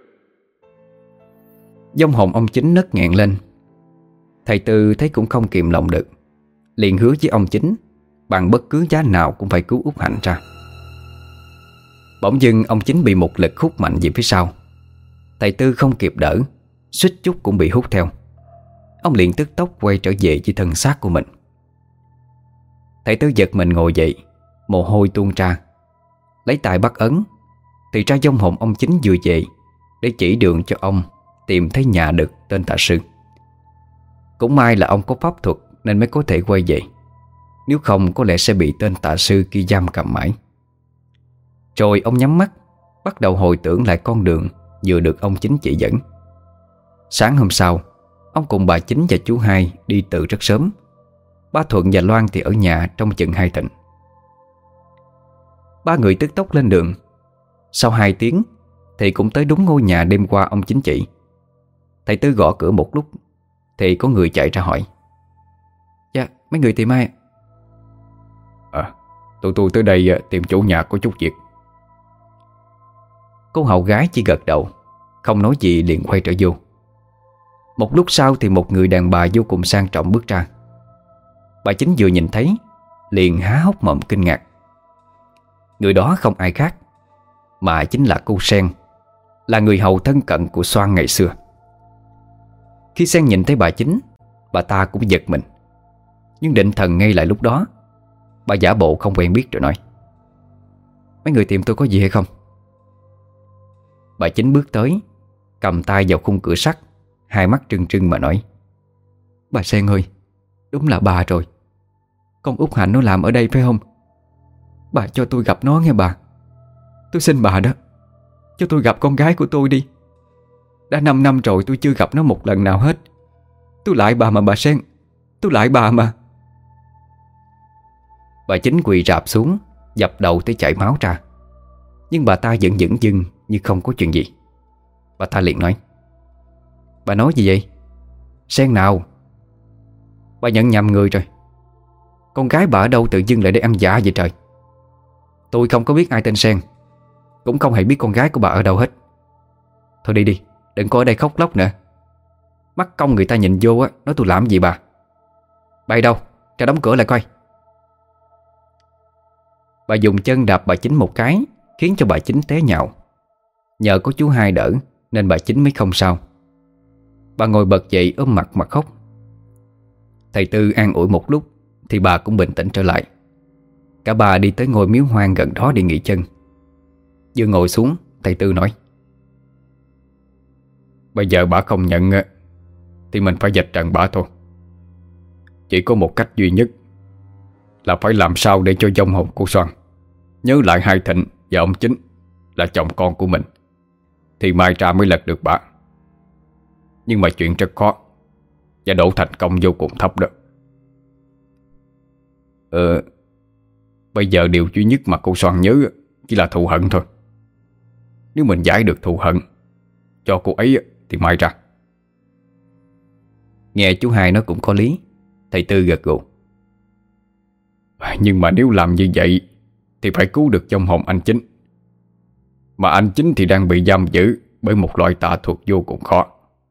Vong hồn ông Chính nấc nghẹn lên. Thầy Tư thấy cũng không kìm lòng được, liền hứa với ông Chính bằng bất cứ giá nào cũng phải cứu út Hạnh ra. Bỗng dưng ông Chính bị một lực hút mạnh về phía sau. Thầy Tư không kịp đỡ, suýt chút cũng bị hút theo. Ông liền tức tốc quay trở về với thân xác của mình. Thầy Tư giật mình ngồi dậy, mồ hôi tuôn ra. Lấy tay bắt ấn thì ra vong hồn ông Chính vừa về để chỉ đường cho ông tìm thấy nhà được tên tà sư. Cũng may là ông có pháp thuật nên mới có thể quay về, nếu không có lẽ sẽ bị tên tà sư kia giam cầm mãi. Rồi ông nhắm mắt, bắt đầu hồi tưởng lại con đường vừa được ông Chính chỉ dẫn. Sáng hôm sau, ông cùng bà Chính và chú Hai đi từ rất sớm. Ba Thuận và Loan thì ở nhà trông chừng hai Thịnh. Ba người tức tốc lên đường. Sau 2 tiếng thì cũng tới đúng ngôi nhà đêm qua ông Chính chỉ. Thầy Tư gõ cửa một lúc thì có người chạy ra hỏi: Dạ, mấy người tìm ai? Tụi tôi tới đây tìm chủ nhà có chút việc. Cô hầu gái chỉ gật đầu, không nói gì liền quay trở vô. Một lúc sau thì một người đàn bà vô cùng sang trọng bước ra. Bà Chính vừa nhìn thấy liền há hốc mồm kinh ngạc. Người đó không ai khác mà chính là cô Sen, là người hầu thân cận của Xoan ngày xưa. Khi Sen nhìn thấy bà Chính, bà ta cũng giật mình, nhưng định thần ngay lại lúc đó. Bà giả bộ không quen biết rồi nói: Mấy người tìm tôi có gì hay không? Bà Chính bước tới, cầm tay vào khung cửa sắt, hai mắt trừng trừng mà nói: Bà Sen ơi, đúng là bà rồi. Con út Hạnh nó làm ở đây phải không? Bà cho tôi gặp nó nghe bà. Tôi xin bà đó, cho tôi gặp con gái của tôi đi. Đã 5 năm rồi tôi chưa gặp nó một lần nào hết. Tôi lại bà mà bà Sen, tôi lại bà mà. Bà Chính quỳ rạp xuống, dập đầu tới chảy máu ra. Nhưng bà ta vẫn dửng dưng như không có chuyện gì. Bà ta liền nói: Bà nói gì vậy? Sen nào? Bà nhận nhầm người rồi. Con gái bà ở đâu tự dưng lại để ăn dạ vậy trời? Tôi không có biết ai tên Sen, cũng không hề biết con gái của bà ở đâu hết. Thôi đi đi, đừng có ở đây khóc lóc nữa. Mắc công người ta nhìn vô á, nói tôi làm gì bà. Bà đâu, ra đóng cửa lại coi. Bà dùng chân đạp bà Chính một cái, khiến cho bà Chính té nhào. Nhờ có chú Hai đỡ nên bà Chính mới không sao. Bà ngồi bật dậy ôm mặt mà khóc. Thầy Tư an ủi một lúc thì bà cũng bình tĩnh trở lại. Cả bà đi tới ngôi miếu hoang gần đó để nghỉ chân. Vừa ngồi xuống, thầy Tư nói: Bây giờ bà không nhận thì mình phải vạch trần bà thôi. Chỉ có một cách duy nhất là phải làm sao để cho vong hồn cô Xoan nhớ lại hai Thịnh và ông Chính là chồng con của mình, thì mai ra mới lật được bà. Nhưng mà chuyện rất khó, và độ thành công vô cùng thấp đó. Bây giờ điều duy nhất mà cô Xoan nhớ chỉ là thù hận thôi. Nếu mình giải được thù hận cho cô ấy thì mai ra. Nghe chú Hai nói cũng có lý. Thầy Tư gật gù: Nhưng mà nếu làm như vậy thì phải cứu được vong hồn anh Chính. Mà anh Chính thì đang bị giam giữ bởi một loại tà thuật vô cùng khó.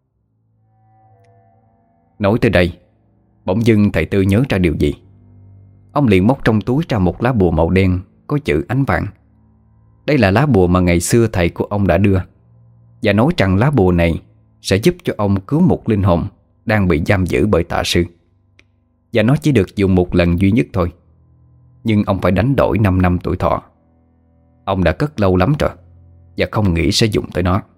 Nói tới đây, bỗng dưng thầy Tư nhớ ra điều gì. Ông liền móc trong túi ra một lá bùa màu đen có chữ ánh vàng. Đây là lá bùa mà ngày xưa thầy của ông đã đưa, và nói rằng lá bùa này sẽ giúp cho ông cứu một linh hồn đang bị giam giữ bởi tà sư. và nó chỉ được dùng một lần duy nhất thôi. Nhưng ông phải đánh đổi 5 năm tuổi thọ. Ông đã cất lâu lắm rồi và không nghĩ sẽ dùng tới nó.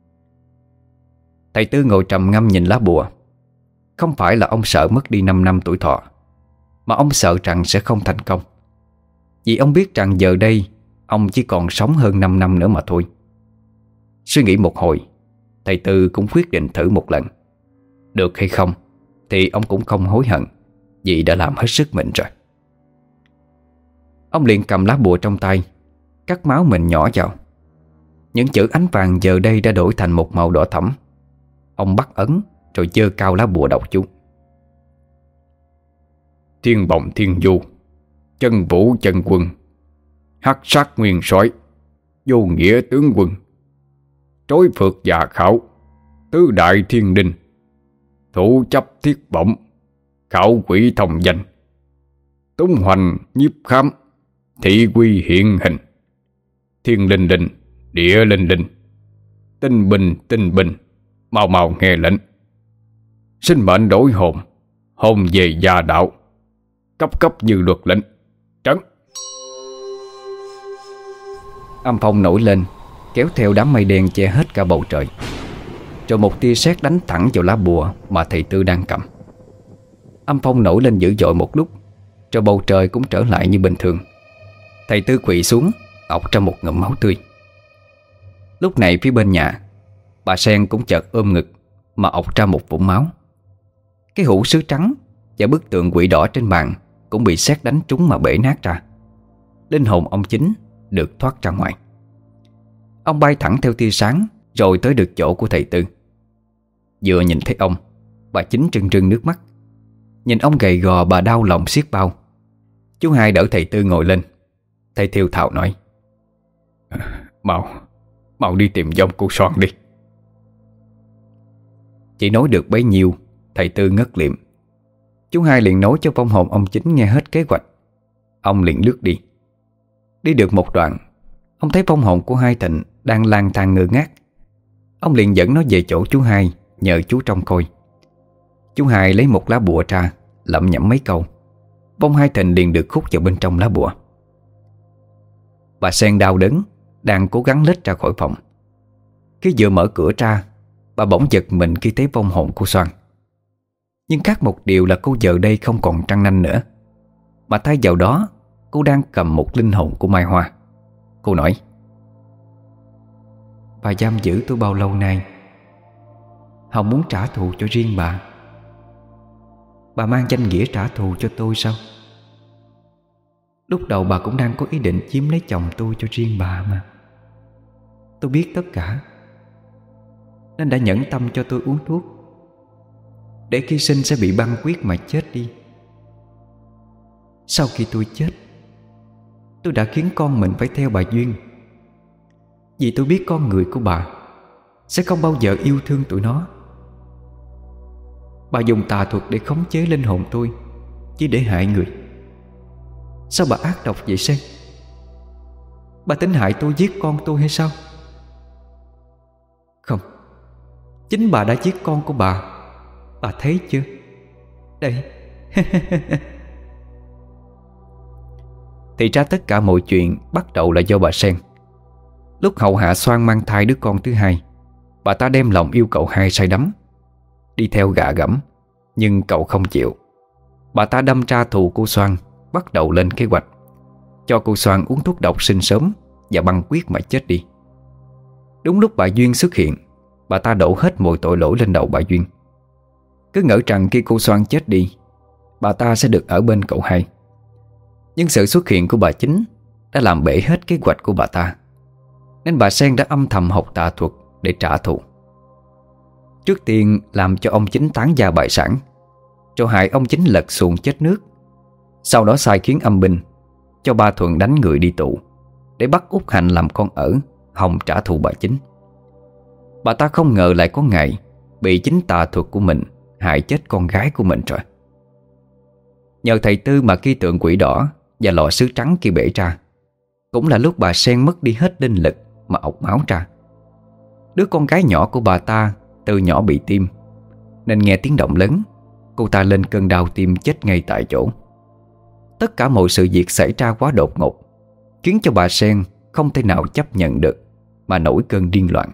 Thầy Tư ngồi trầm ngâm nhìn lá bùa. Không phải là ông sợ mất đi 5 năm tuổi thọ, mà ông sợ rằng sẽ không thành công. Vì ông biết rằng giờ đây ông chỉ còn sống hơn 5 năm nữa mà thôi. Suy nghĩ một hồi, thầy Tư cũng quyết định thử một lần. Được hay không thì ông cũng không hối hận, vì đã làm hết sức mình rồi. Ông liền cầm lá bùa trong tay, cắt máu mình nhỏ vào. Những chữ ánh vàng giờ đây đã đổi thành một màu đỏ thẫm. Ông bắt ấn rồi giơ cao lá bùa đọc chú: Thiên bồng thiên du, chân vũ chân quân, hắc sát nguyên soái, vô nghĩa tướng quân, trối phược già khảo, tứ đại thiên đình, thủ chấp thiết bổng, khảo quỷ thông danh, tung hoành nhiếp khám, thị quy hiện hình, thiên linh linh, địa linh linh, tinh bình, mau mau nghe lệnh. Sinh mệnh đổi hồn, hồn về gia đạo, cấp cấp như luật lệnh. Trấn. Âm phong nổi lên, kéo theo đám mây đen che hết cả bầu trời. Rồi một tia sét đánh thẳng vào lá bùa mà thầy Tư đang cầm. Âm phong nổi lên dữ dội một lúc, rồi bầu trời cũng trở lại như bình thường. Thầy Tư quỵ xuống, ọc ra một ngụm máu tươi. Lúc này phía bên nhà, bà Sen cũng chợt ôm ngực mà ọc ra một vũng máu. Cái hũ sứ trắng và bức tượng quỷ đỏ trên bàn cũng bị sét đánh trúng mà bể nát ra. Linh hồn ông Chính được thoát ra ngoài. Ông bay thẳng theo tia sáng rồi tới được chỗ của thầy Tư. Vừa nhìn thấy ông, bà Chính trưng trưng nước mắt. Nhìn ông gầy gò, bà đau lòng xiết bao. Chú Hai đỡ thầy Tư ngồi lên. Thầy thều thào nói: Mau đi tìm dòng cô Soan đi. Chỉ nói được bấy nhiêu, thầy Tư ngất liệm. Chú Hai liền nói cho vong hồn ông Chính nghe hết kế hoạch. Ông liền lướt đi. Đi được một đoạn, ông thấy vong hồn của Hai Thịnh đang lang thang ngơ ngác. Ông liền dẫn nó về chỗ chú Hai, nhờ chú trông coi. Chú Hai lấy một lá bùa ra, lẩm nhẩm mấy câu. Vong Hai Thịnh liền được khúc vào bên trong lá bùa. Bà Sen đau đớn, đang cố gắng lết ra khỏi phòng. Khi vừa mở cửa ra, bà bỗng giật mình khi thấy vong hồn cô Soan. Nhưng khác một điều là cô giờ đây không còn trăng nanh nữa, mà thay vào đó cô đang cầm một linh hồn của Mai Hoa. Cô nói: Bà giam giữ tôi bao lâu nay, Hồng muốn trả thù cho riêng bà. Bà mang danh nghĩa trả thù cho tôi sao? Lúc đầu bà cũng đang có ý định chiếm lấy chồng tôi cho riêng bà mà. Tôi biết tất cả, nên đã nhẫn tâm cho tôi uống thuốc, để khi sinh sẽ bị băng huyết mà chết đi. Sau khi tôi chết, tôi đã khiến con mình phải theo bà Duyên, vì tôi biết con người của bà sẽ không bao giờ yêu thương tụi nó. Bà dùng tà thuật để khống chế linh hồn tôi, chỉ để hại người. Sao bà ác độc vậy Sen? Bà tính hại tôi, giết con tôi hay sao? Không, chính bà đã giết con của bà. Bà thấy chưa? Đây. Thì ra tất cả mọi chuyện bắt đầu là do bà Sen. Lúc hậu hạ Soan mang thai đứa con thứ hai, bà ta đem lòng yêu cậu hai say đắm, đi theo gạ gẫm. Nhưng cậu không chịu. Bà ta đâm ra thù cô Soan, bắt đầu lên kế hoạch cho cô Soan uống thuốc độc sinh sớm và băng huyết mà chết đi. Đúng lúc bà Duyên xuất hiện, bà ta đổ hết mọi tội lỗi lên đầu bà Duyên. Cứ ngỡ rằng khi cô Soan chết đi, bà ta sẽ được ở bên cậu hai. Nhưng sự xuất hiện của bà Chính đã làm bể hết kế hoạch của bà ta, nên bà Sen đã âm thầm học tà thuật để trả thù. Trước tiên làm cho ông Chính tán gia bại sản, rồi hại ông Chính lật xuồng chết nước. Sau đó sai khiến âm binh cho ba Thuận đánh người đi tù, để bắt Út Hạnh làm con ở, hòng trả thù bà Chính. Bà ta không ngờ lại có ngày bị chính tà thuật của mình hại chết con gái của mình rồi. Nhờ thầy Tư mà khi tượng quỷ đỏ và lọ sứ trắng kia bể ra, cũng là lúc bà Sen mất đi hết linh lực mà ọc máu ra. Đứa con gái nhỏ của bà ta từ nhỏ bị tim, nên nghe tiếng động lớn, cô ta lên cơn đau tim chết ngay tại chỗ. Tất cả mọi sự việc xảy ra quá đột ngột, khiến cho bà Sen không thể nào chấp nhận được mà nổi cơn điên loạn.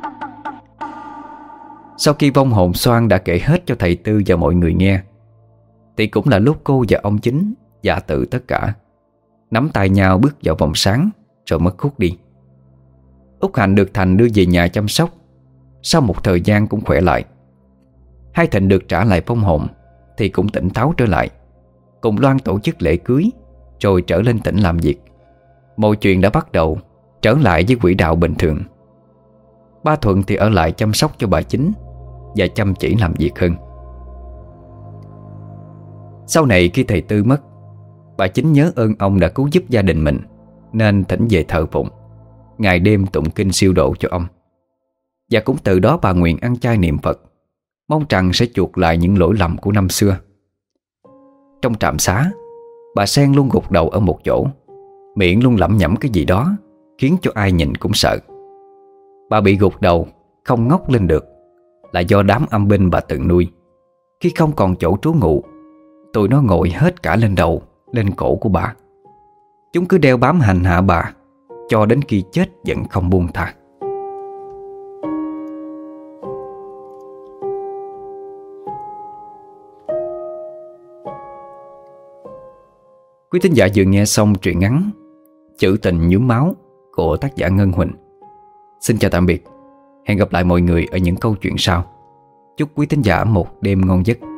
Sau khi vong hồn Xoan đã kể hết cho thầy Tư và mọi người nghe, thì cũng là lúc cô và ông Chính dạ tự tất cả, nắm tay nhau bước vào vòng sáng rồi mất hút đi. Út Hạnh được Thành đưa về nhà chăm sóc. Sau một thời gian cũng khỏe lại. Hai Thịnh được trả lại vong hồn thì cũng tỉnh táo trở lại, cùng Loan tổ chức lễ cưới, rồi trở lên tỉnh làm việc. Mọi chuyện đã bắt đầu trở lại với quỹ đạo bình thường. Ba Thuận thì ở lại chăm sóc cho bà Chính và chăm chỉ làm việc hơn. Sau này khi thầy Tư mất, bà Chính nhớ ơn ông đã cứu giúp gia đình mình, nên thỉnh về thờ phụng, ngày đêm tụng kinh siêu độ cho ông. Và cũng từ đó bà nguyện ăn chay niệm Phật, mong rằng sẽ chuộc lại những lỗi lầm của năm xưa. Trong trạm xá, bà Sen luôn gục đầu ở một chỗ, miệng luôn lẩm nhẩm cái gì đó, khiến cho ai nhìn cũng sợ. Bà bị gục đầu, không ngóc lên được, là do đám âm binh bà từng nuôi. Khi không còn chỗ trú ngụ, tụi nó ngồi hết cả lên đầu, lên cổ của bà. Chúng cứ đeo bám hành hạ bà cho đến khi chết vẫn không buông tha. Quý thính giả vừa nghe xong truyện ngắn Chữ tình nhuốm máu của tác giả Ngân Huỳnh. Xin chào tạm biệt. Hẹn gặp lại mọi người ở những câu chuyện sau. Chúc quý thính giả một đêm ngon giấc.